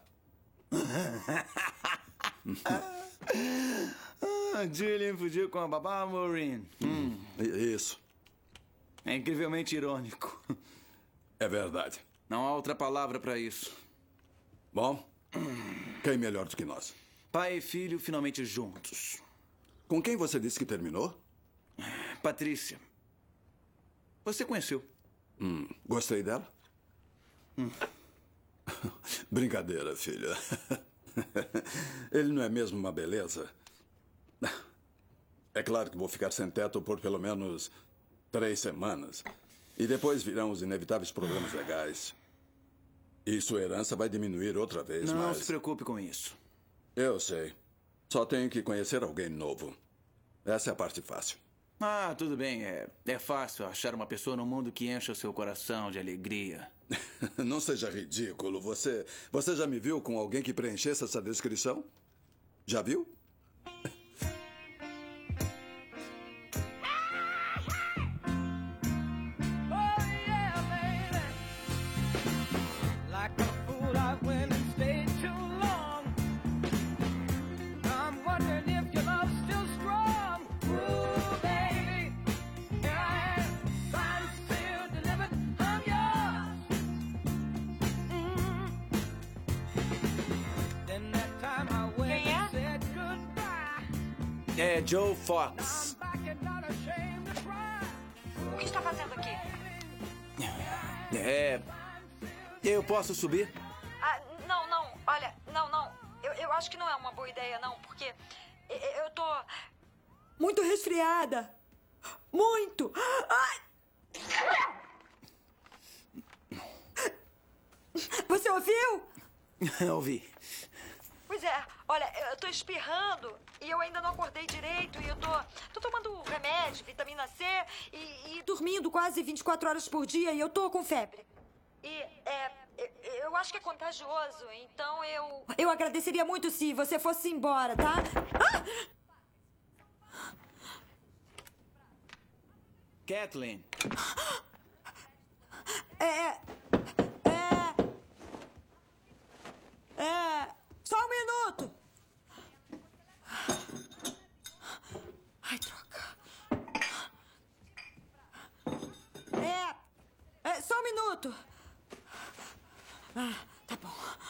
Gillian fugiu com a babá Maureen. Isso. É incrivelmente irônico. É verdade. Não há outra palavra para isso. Bom, quem melhor do que nós? Pai e filho finalmente juntos. Com quem você disse que terminou? Patrícia. Você conheceu? Gostei dela? Brincadeira, filha. Ele não é mesmo uma beleza? É claro que vou ficar sem teto por pelo menos 3 semanas. E depois virão os inevitáveis problemas legais. E sua herança vai diminuir outra vez, Não mas... se preocupe com isso. Eu sei. Só tenho que conhecer alguém novo. Essa é a parte fácil. Tudo bem. É fácil achar uma pessoa no mundo que encha o seu coração de alegria. Não seja ridículo. Você já me viu com alguém que preenchesse essa descrição? Já viu? É Joe Fox. O que está fazendo aqui? Eu posso subir? Não. Olha, não. Eu acho que não é uma boa ideia, não, porque eu tô... muito resfriada. Muito! Ai! Você ouviu? Ouvi. Pois é, olha, eu tô espirrando e eu ainda não acordei direito e eu tô tomando remédio, vitamina C e dormindo quase 24 horas por dia e eu tô com febre. E eu acho que é contagioso, então eu agradeceria muito se você fosse embora, tá? Kathleen. Só um minuto. Ai, droga. Só um minuto. Tá bom.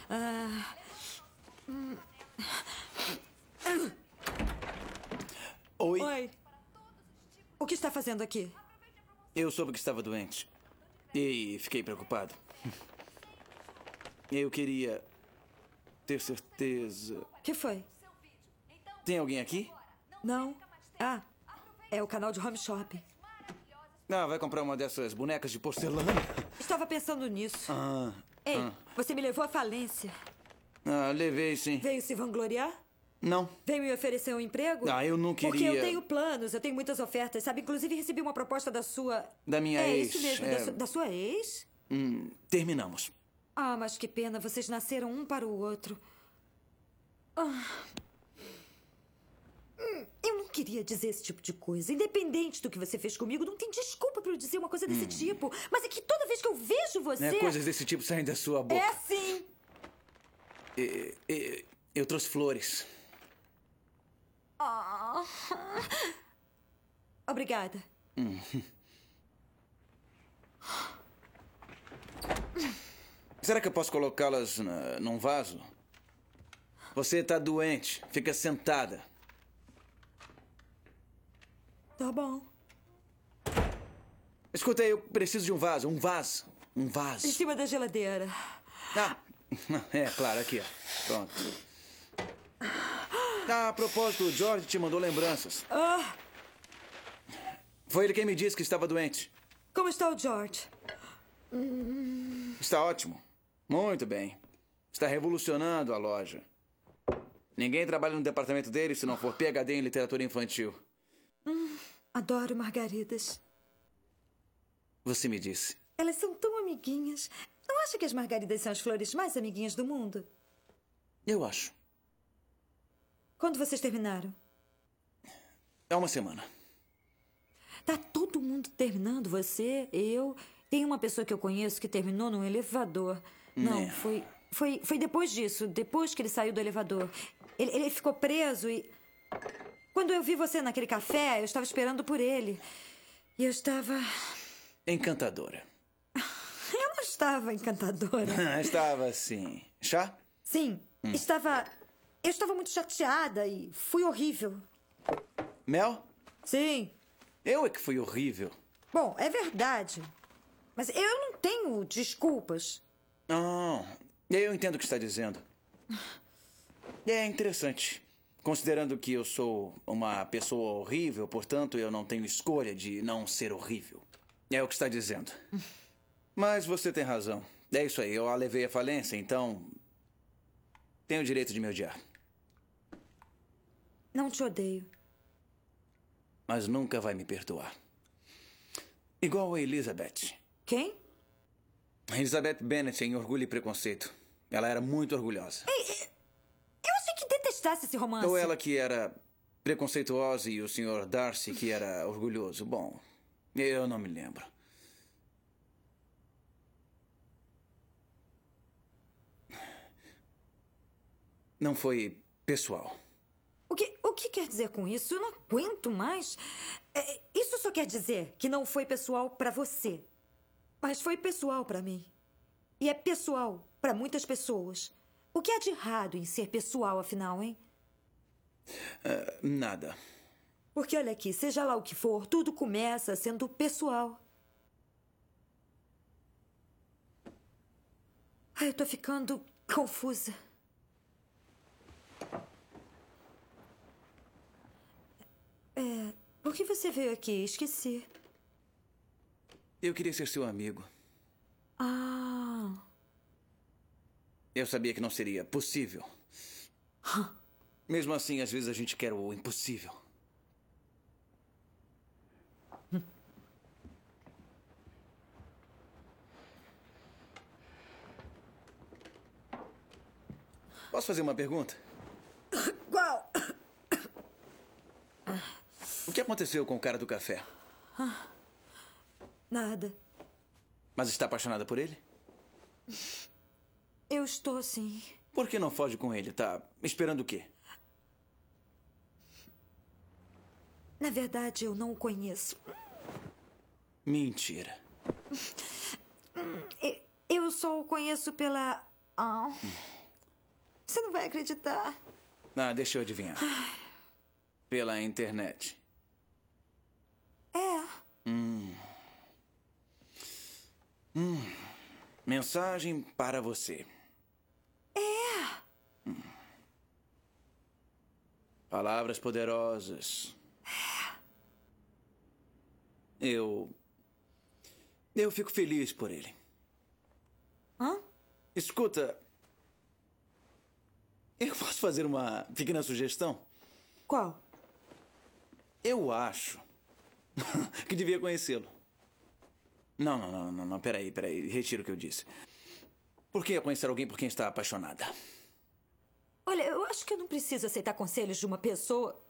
Oi? Oi. O que está fazendo aqui? Eu soube que estava doente. E fiquei preocupado. Eu queria ter certeza. O que foi? Tem alguém aqui? Não. Ah, é o canal de Home Shop. Ah, vai comprar uma dessas bonecas de porcelana? Estava pensando nisso. Ah. Ei, você me levou à falência. Ah, levei sim. Veio se vangloriar? Não. Veio me oferecer um emprego? Ah, eu não queria. Porque eu tenho planos, eu tenho muitas ofertas, sabe? Inclusive recebi uma proposta da sua... Da minha ex. Isso mesmo, da sua ex? Terminamos. Ah, mas que pena, vocês nasceram um para o outro. Eu não queria dizer esse tipo de coisa. Independente do que você fez comigo, não tem desculpa para eu dizer uma coisa desse tipo. Mas é que toda vez que eu vejo você... Coisas desse tipo saem da sua boca. É sim. Eu trouxe flores. Obrigada. Será que eu posso colocá-las num vaso? Você está doente. Fica sentada. Tá bom. Escuta, eu preciso de um vaso. Um vaso. Em cima da geladeira. Ah, é claro, aqui, ó. Pronto. A propósito, o George te mandou lembranças. Foi ele quem me disse que estava doente. Como está o George? Está ótimo. Muito bem. Está revolucionando a loja. Ninguém trabalha no departamento dele se não for PhD em literatura infantil. Adoro margaridas. Você me disse. Elas são tão amiguinhas. Não acha que as margaridas são as flores mais amiguinhas do mundo? Eu acho. Quando vocês terminaram? Há uma semana. Tá todo mundo terminando, você, eu. Tem uma pessoa que eu conheço que terminou num elevador. Não, foi depois disso, depois que ele saiu do elevador. Ele ficou preso e... Quando eu vi você naquele café, eu estava esperando por ele. E eu estava... Encantadora. Eu não estava encantadora. Estava, sim. Chá? Sim, estava... Eu estava muito chateada e fui horrível. Mel? Sim. Eu é que fui horrível. Bom, é verdade. Mas eu não tenho desculpas. Não, eu entendo o que está dizendo. É interessante. Considerando que eu sou uma pessoa horrível, portanto, eu não tenho escolha de não ser horrível. É o que está dizendo. Mas você tem razão. É isso aí, eu a levei à falência, então... tenho o direito de me odiar. Não te odeio. Mas nunca vai me perdoar. Igual a Elizabeth. Quem? Elizabeth Bennet em Orgulho e Preconceito. Ela era muito orgulhosa. Eu achei que detestasse esse romance. Ou ela que era preconceituosa e o Sr. Darcy que era orgulhoso. Bom, eu não me lembro. Não foi pessoal. O que quer dizer com isso? Eu não aguento mais. Isso só quer dizer que não foi pessoal pra você. Mas foi pessoal pra mim. E é pessoal pra muitas pessoas. O que há de errado em ser pessoal, afinal, hein? Nada. Porque olha aqui, seja lá o que for, tudo começa sendo pessoal. Ai, eu tô ficando confusa. Por que você veio aqui? Esqueci. Eu queria ser seu amigo. Ah. Eu sabia que não seria possível. Mesmo assim, às vezes a gente quer o impossível. Posso fazer uma pergunta? Qual? O que aconteceu com o cara do café? Nada. Mas está apaixonada por ele? Eu estou, sim. Por que não foge com ele? Tá esperando o quê? Na verdade, eu não o conheço. Mentira. Eu só o conheço pela... Você não vai acreditar. Ah, deixa eu adivinhar. Pela internet. É. Mensagem para você. É. Palavras poderosas. Eu fico feliz por ele. Hã? Escuta, eu posso fazer uma pequena sugestão? Qual? Eu acho que devia conhecê-lo. Não, peraí, retiro o que eu disse. Por que conhecer alguém por quem está apaixonada? Olha, eu acho que eu não preciso aceitar conselhos de uma pessoa.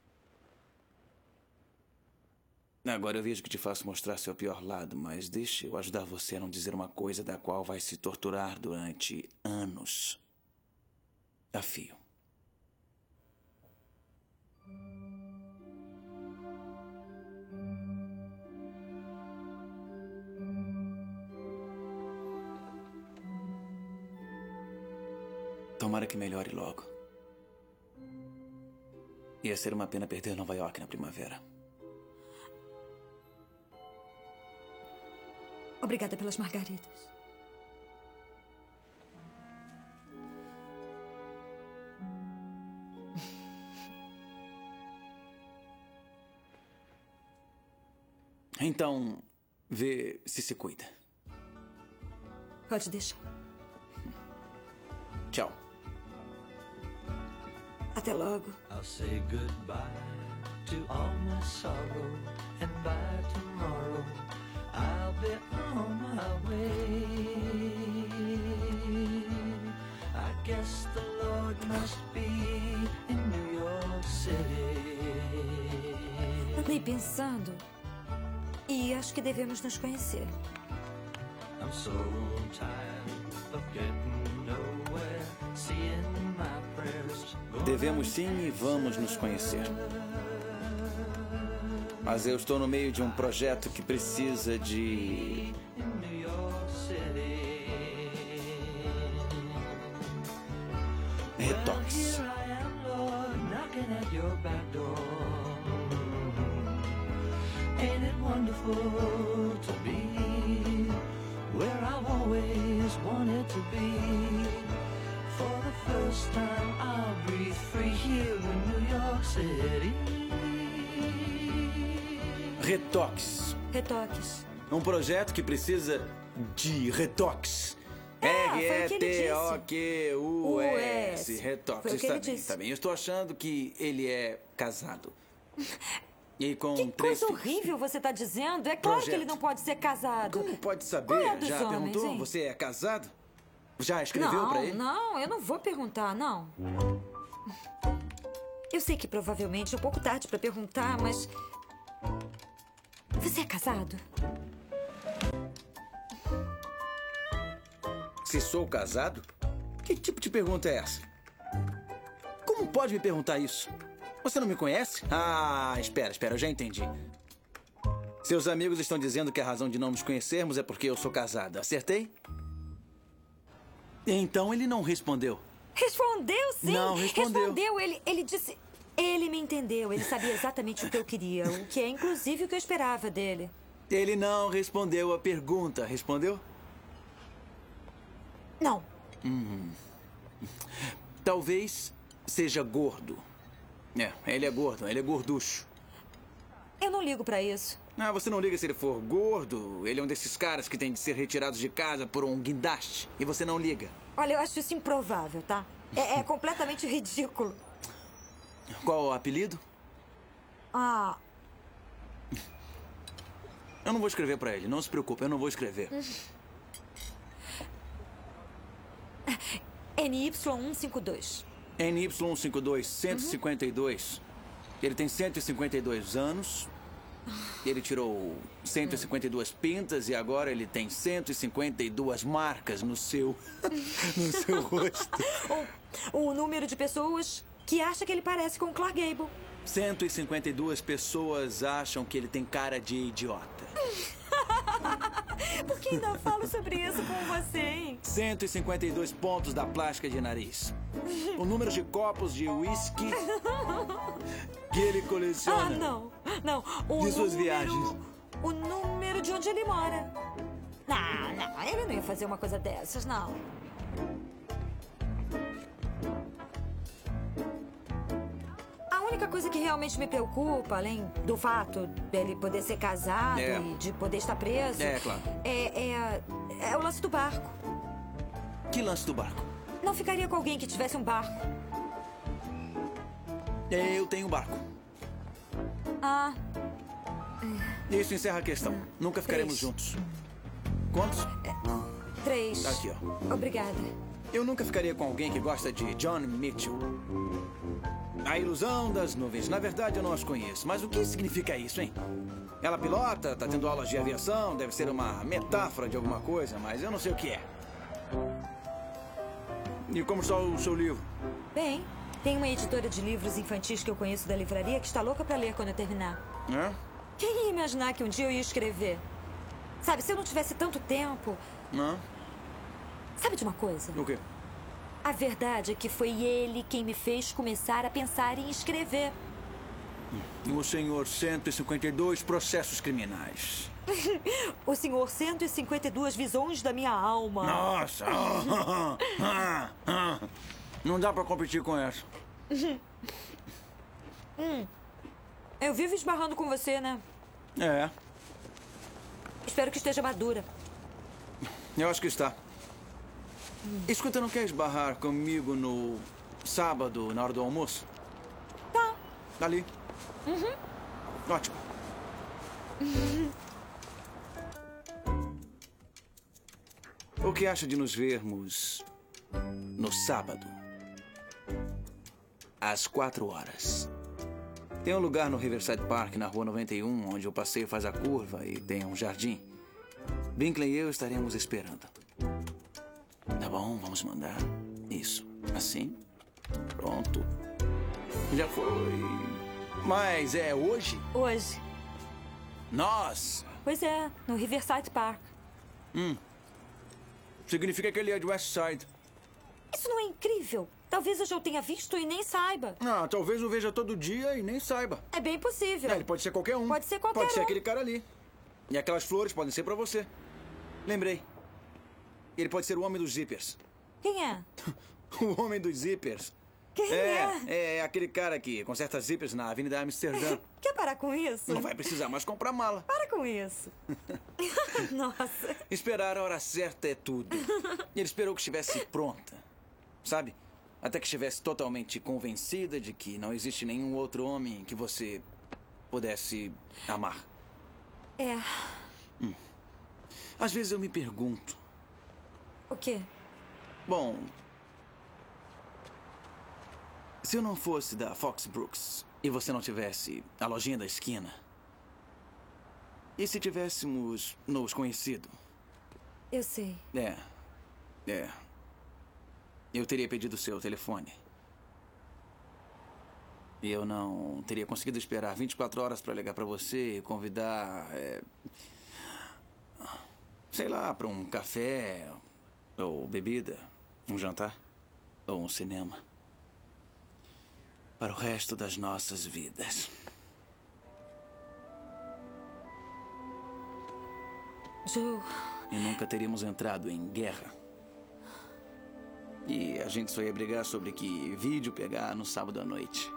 Agora eu vejo que te faço mostrar seu pior lado, mas deixa eu ajudar você a não dizer uma coisa da qual vai se torturar durante anos. A fio. Tomara que melhore logo. Ia ser uma pena perder Nova York na primavera. Obrigada pelas margaridas. Então, vê se cuida. Pode deixar. Tchau. Até logo. I'll say goodbye to all my sorrow, and by tomorrow I'll be on my way. I guess the Lord must be in New York City. Andei pensando e acho que devemos nos conhecer. I'm so tired of getting nowhere, seeing my prayers. Devemos sim e vamos nos conhecer. Mas eu estou no meio de um projeto que precisa de... retoques. Ain't it wonderful to be where I've always wanted to be? For the first time I'll breathe free here in New York City. Retoques. Retoques. Um projeto que precisa de retoques. R-E-T-O-Q-U-S. Retoques. Está bem, está bem. Eu estou achando que ele é casado. E com que coisa horrível você está dizendo. É claro que ele não pode ser casado. Como pode saber? Qual é dos Já homens, perguntou? hein? Você é casado? Já escreveu pra ele? Não, eu não vou perguntar, não. Eu sei que provavelmente é um pouco tarde pra perguntar, mas... Você é casado? Se sou casado? Que tipo de pergunta é essa? Como pode me perguntar isso? Você não me conhece? Ah, espera, eu já entendi. Seus amigos estão dizendo que a razão de não nos conhecermos é porque eu sou casado. Acertei? Então ele não respondeu. Respondeu, sim. Não, respondeu. Respondeu, ele disse... Ele me entendeu, ele sabia exatamente o que eu queria, o que é inclusive o que eu esperava dele. Ele não respondeu a pergunta, respondeu? Não. Talvez seja gordo. Ele é gordo, ele é gorducho. Eu não ligo pra isso. Ah, você não liga se ele for gordo? Ele é um desses caras que tem de ser retirados de casa por um guindaste. E você não liga. Olha, eu acho isso improvável, tá? É completamente ridículo. Qual o apelido? Ah... Eu não vou escrever pra ele, não se preocupe, eu não vou escrever. NY152. NY152, 152. Ele tem 152 anos. Ele tirou 152 pintas e agora ele tem 152 marcas no seu rosto. O número de pessoas que acha que ele parece com Clark Gable. 152 pessoas acham que ele tem cara de idiota. Por que ainda falo sobre isso com você, hein? 152 pontos da plástica de nariz. O número de copos de uísque que ele coleciona. Ah, não. Não. De suas viagens. O número de onde ele mora. Não. Ele não ia fazer uma coisa dessas, não. A única coisa que realmente me preocupa, além do fato dele poder ser casado e de poder estar preso... Claro. É o lance do barco. Que lance do barco? Não ficaria com alguém que tivesse um barco. Eu tenho um barco. Ah. Isso encerra a questão. Nunca ficaremos juntos. Quantos? 3. Aqui, ó. Obrigada. Eu nunca ficaria com alguém que gosta de John Mitchell. A ilusão das nuvens. Na verdade, eu não as conheço. Mas o que significa isso, hein? Ela pilota, tá tendo aulas de aviação, deve ser uma metáfora de alguma coisa, mas eu não sei o que é. E como está o seu livro? Bem, tem uma editora de livros infantis que eu conheço da livraria que está louca para ler quando eu terminar. É? Quem ia imaginar que um dia eu ia escrever? Sabe, se eu não tivesse tanto tempo... Não. Sabe de uma coisa? O quê? A verdade é que foi ele quem me fez começar a pensar em escrever. O senhor 152 processos criminais. O senhor 152 visões da minha alma. Nossa! Não dá pra competir com essa. Eu vivo esbarrando com você, né? É. Espero que esteja madura. Eu acho que está. Escuta, não quer esbarrar comigo no sábado, na hora do almoço? Tá. Ali. Ótimo. O que acha de nos vermos no sábado? Às 4 horas. Tem um lugar no Riverside Park, na rua 91, onde o passeio faz a curva e tem um jardim. Brinkley e eu estaremos esperando. Tá bom, vamos mandar. Isso. Assim. Pronto. Já foi. Mas é hoje? Hoje. Nossa! Pois é, no Riverside Park. Significa que ele é de West Side. Isso não é incrível? Talvez eu já o tenha visto e nem saiba. Ah, talvez o veja todo dia e nem saiba. É bem possível. Ele pode ser qualquer um. Pode ser qualquer Pode ser um. aquele cara ali. E aquelas flores podem ser pra você. Lembrei. Ele pode ser o homem dos zippers. Quem é? O homem dos zippers. Quem é? É aquele cara que conserta zippers na Avenida Amsterdã. Quer parar com isso? Não vai precisar mais comprar mala. Para com isso. Nossa. Esperar a hora certa é tudo. Ele esperou que estivesse pronta. Sabe? Até que estivesse totalmente convencida de que não existe nenhum outro homem que você pudesse amar. É. Às vezes eu me pergunto. O quê? Bom, se eu não fosse da Fox Brooks e você não tivesse a lojinha da esquina, e se tivéssemos nos conhecido? Eu sei. Eu teria pedido o seu telefone. E eu não teria conseguido esperar 24 horas para ligar para você e convidar... sei lá, para um café, ou bebida, um jantar, ou um cinema. Para o resto das nossas vidas. Joe... E nunca teríamos entrado em guerra. E a gente só ia brigar sobre que vídeo pegar no sábado à noite.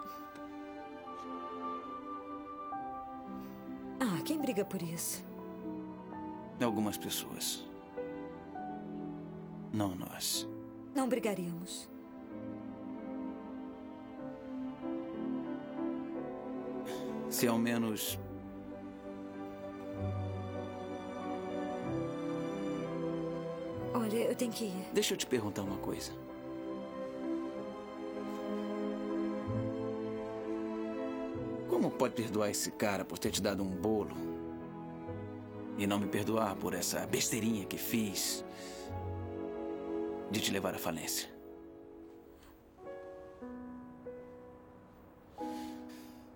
Ah, quem briga por isso? Algumas pessoas. Não nós. Não brigaríamos. Se ao menos... Olha, eu tenho que ir. Deixa eu te perguntar uma coisa. Como pode perdoar esse cara por ter te dado um bolo e não me perdoar por essa besteirinha que fiz de te levar à falência?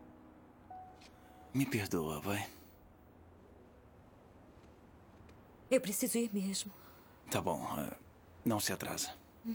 Me perdoa, vai. Eu preciso ir mesmo. Tá bom. Não se atrasa.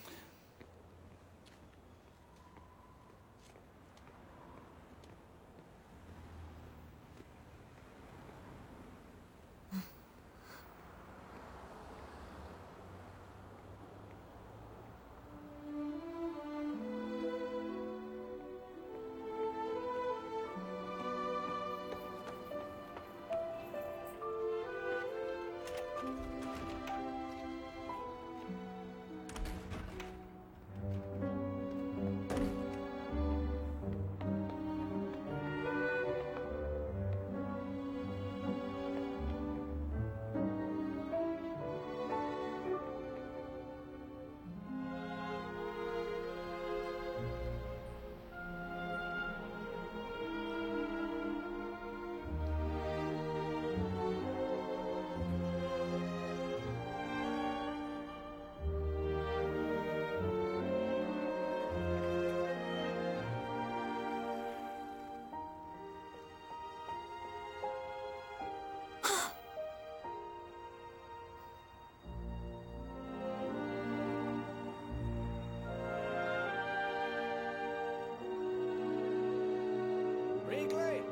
Brinkley!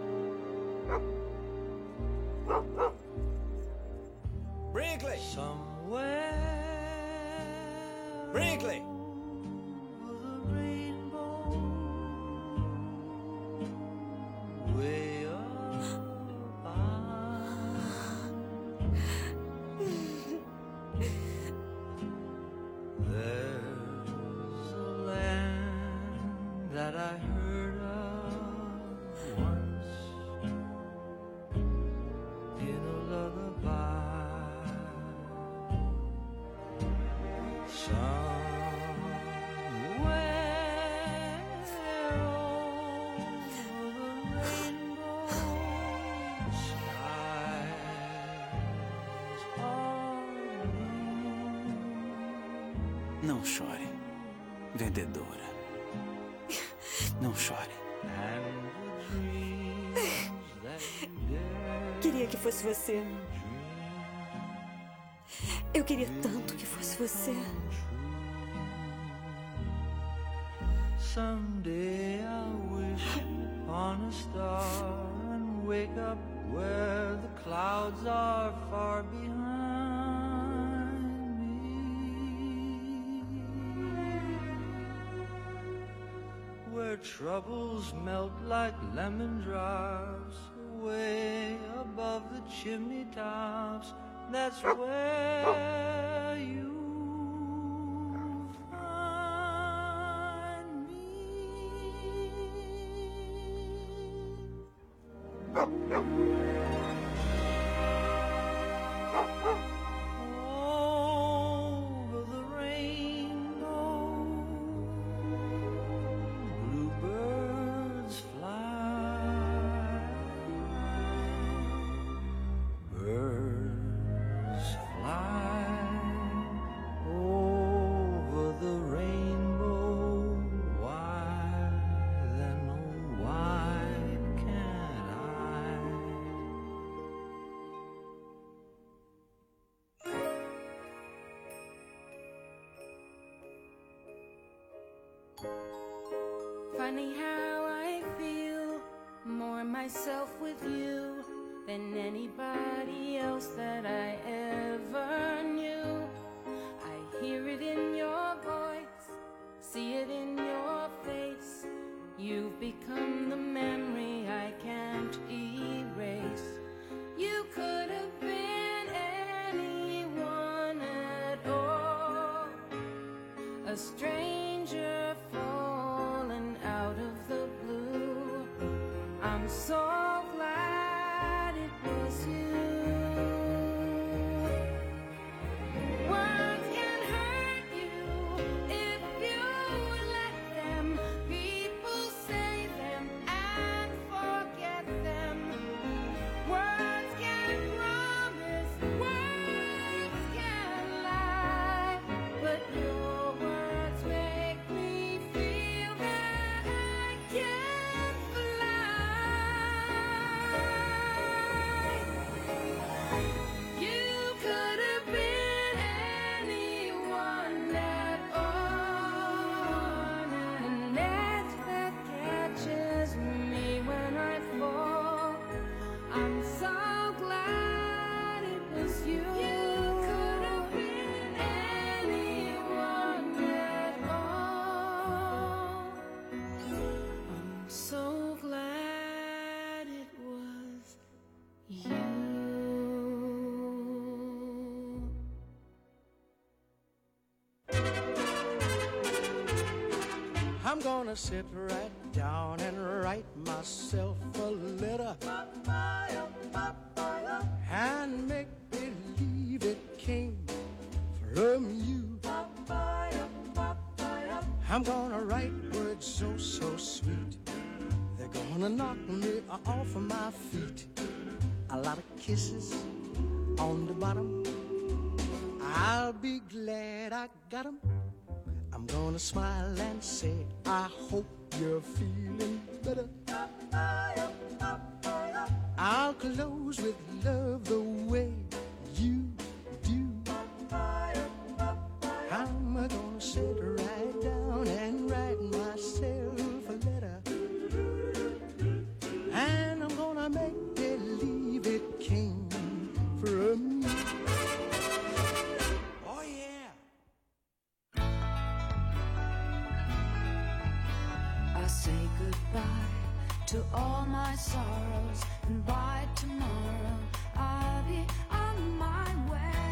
Brinkley! Somewhere. Brinkley! Way up there's a land that I heard of once in a lullaby. Somewhere over the rainbow skies are blue. Não chore, vendedora. Não chore. Queria que fosse você. Eu queria tanto que fosse você. Someday I'll wish upon a star and wake up where the clouds are far behind me, where troubles melt like lemon drops way above the chimney tops. That's where you find me. Over the rainbow, bluebirds fly. Birds fly over the rainbow. Why then, oh, why can't I? Funny how I feel more myself with you than anybody else that I ever knew. I hear it in your voice, see it in your face. You've become the memory I can't erase. You could have been anyone at all, a stranger fallen out of the blue. I'm so glad it was you. Words can hurt you if you let them. People say them and forget them. Words can promise, words can lie, but your words make me feel that I can fly. I'm gonna sit right down and write myself a letter and make believe it came from you. I'm gonna write words so, so sweet. They're gonna knock me off of my feet. A lot of kisses on the bottom. I'll be glad I got 'em. I'm gonna smile and say, I hope you're feeling better. I'll close with love the way you do. I'm gonna sit right down and write myself a letter. And I'm gonna make believe it came from you. Oh yeah. I say goodbye to all my sorrows, and by tomorrow I'll be on my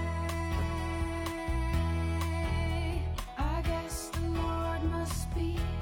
way. I guess the Lord must be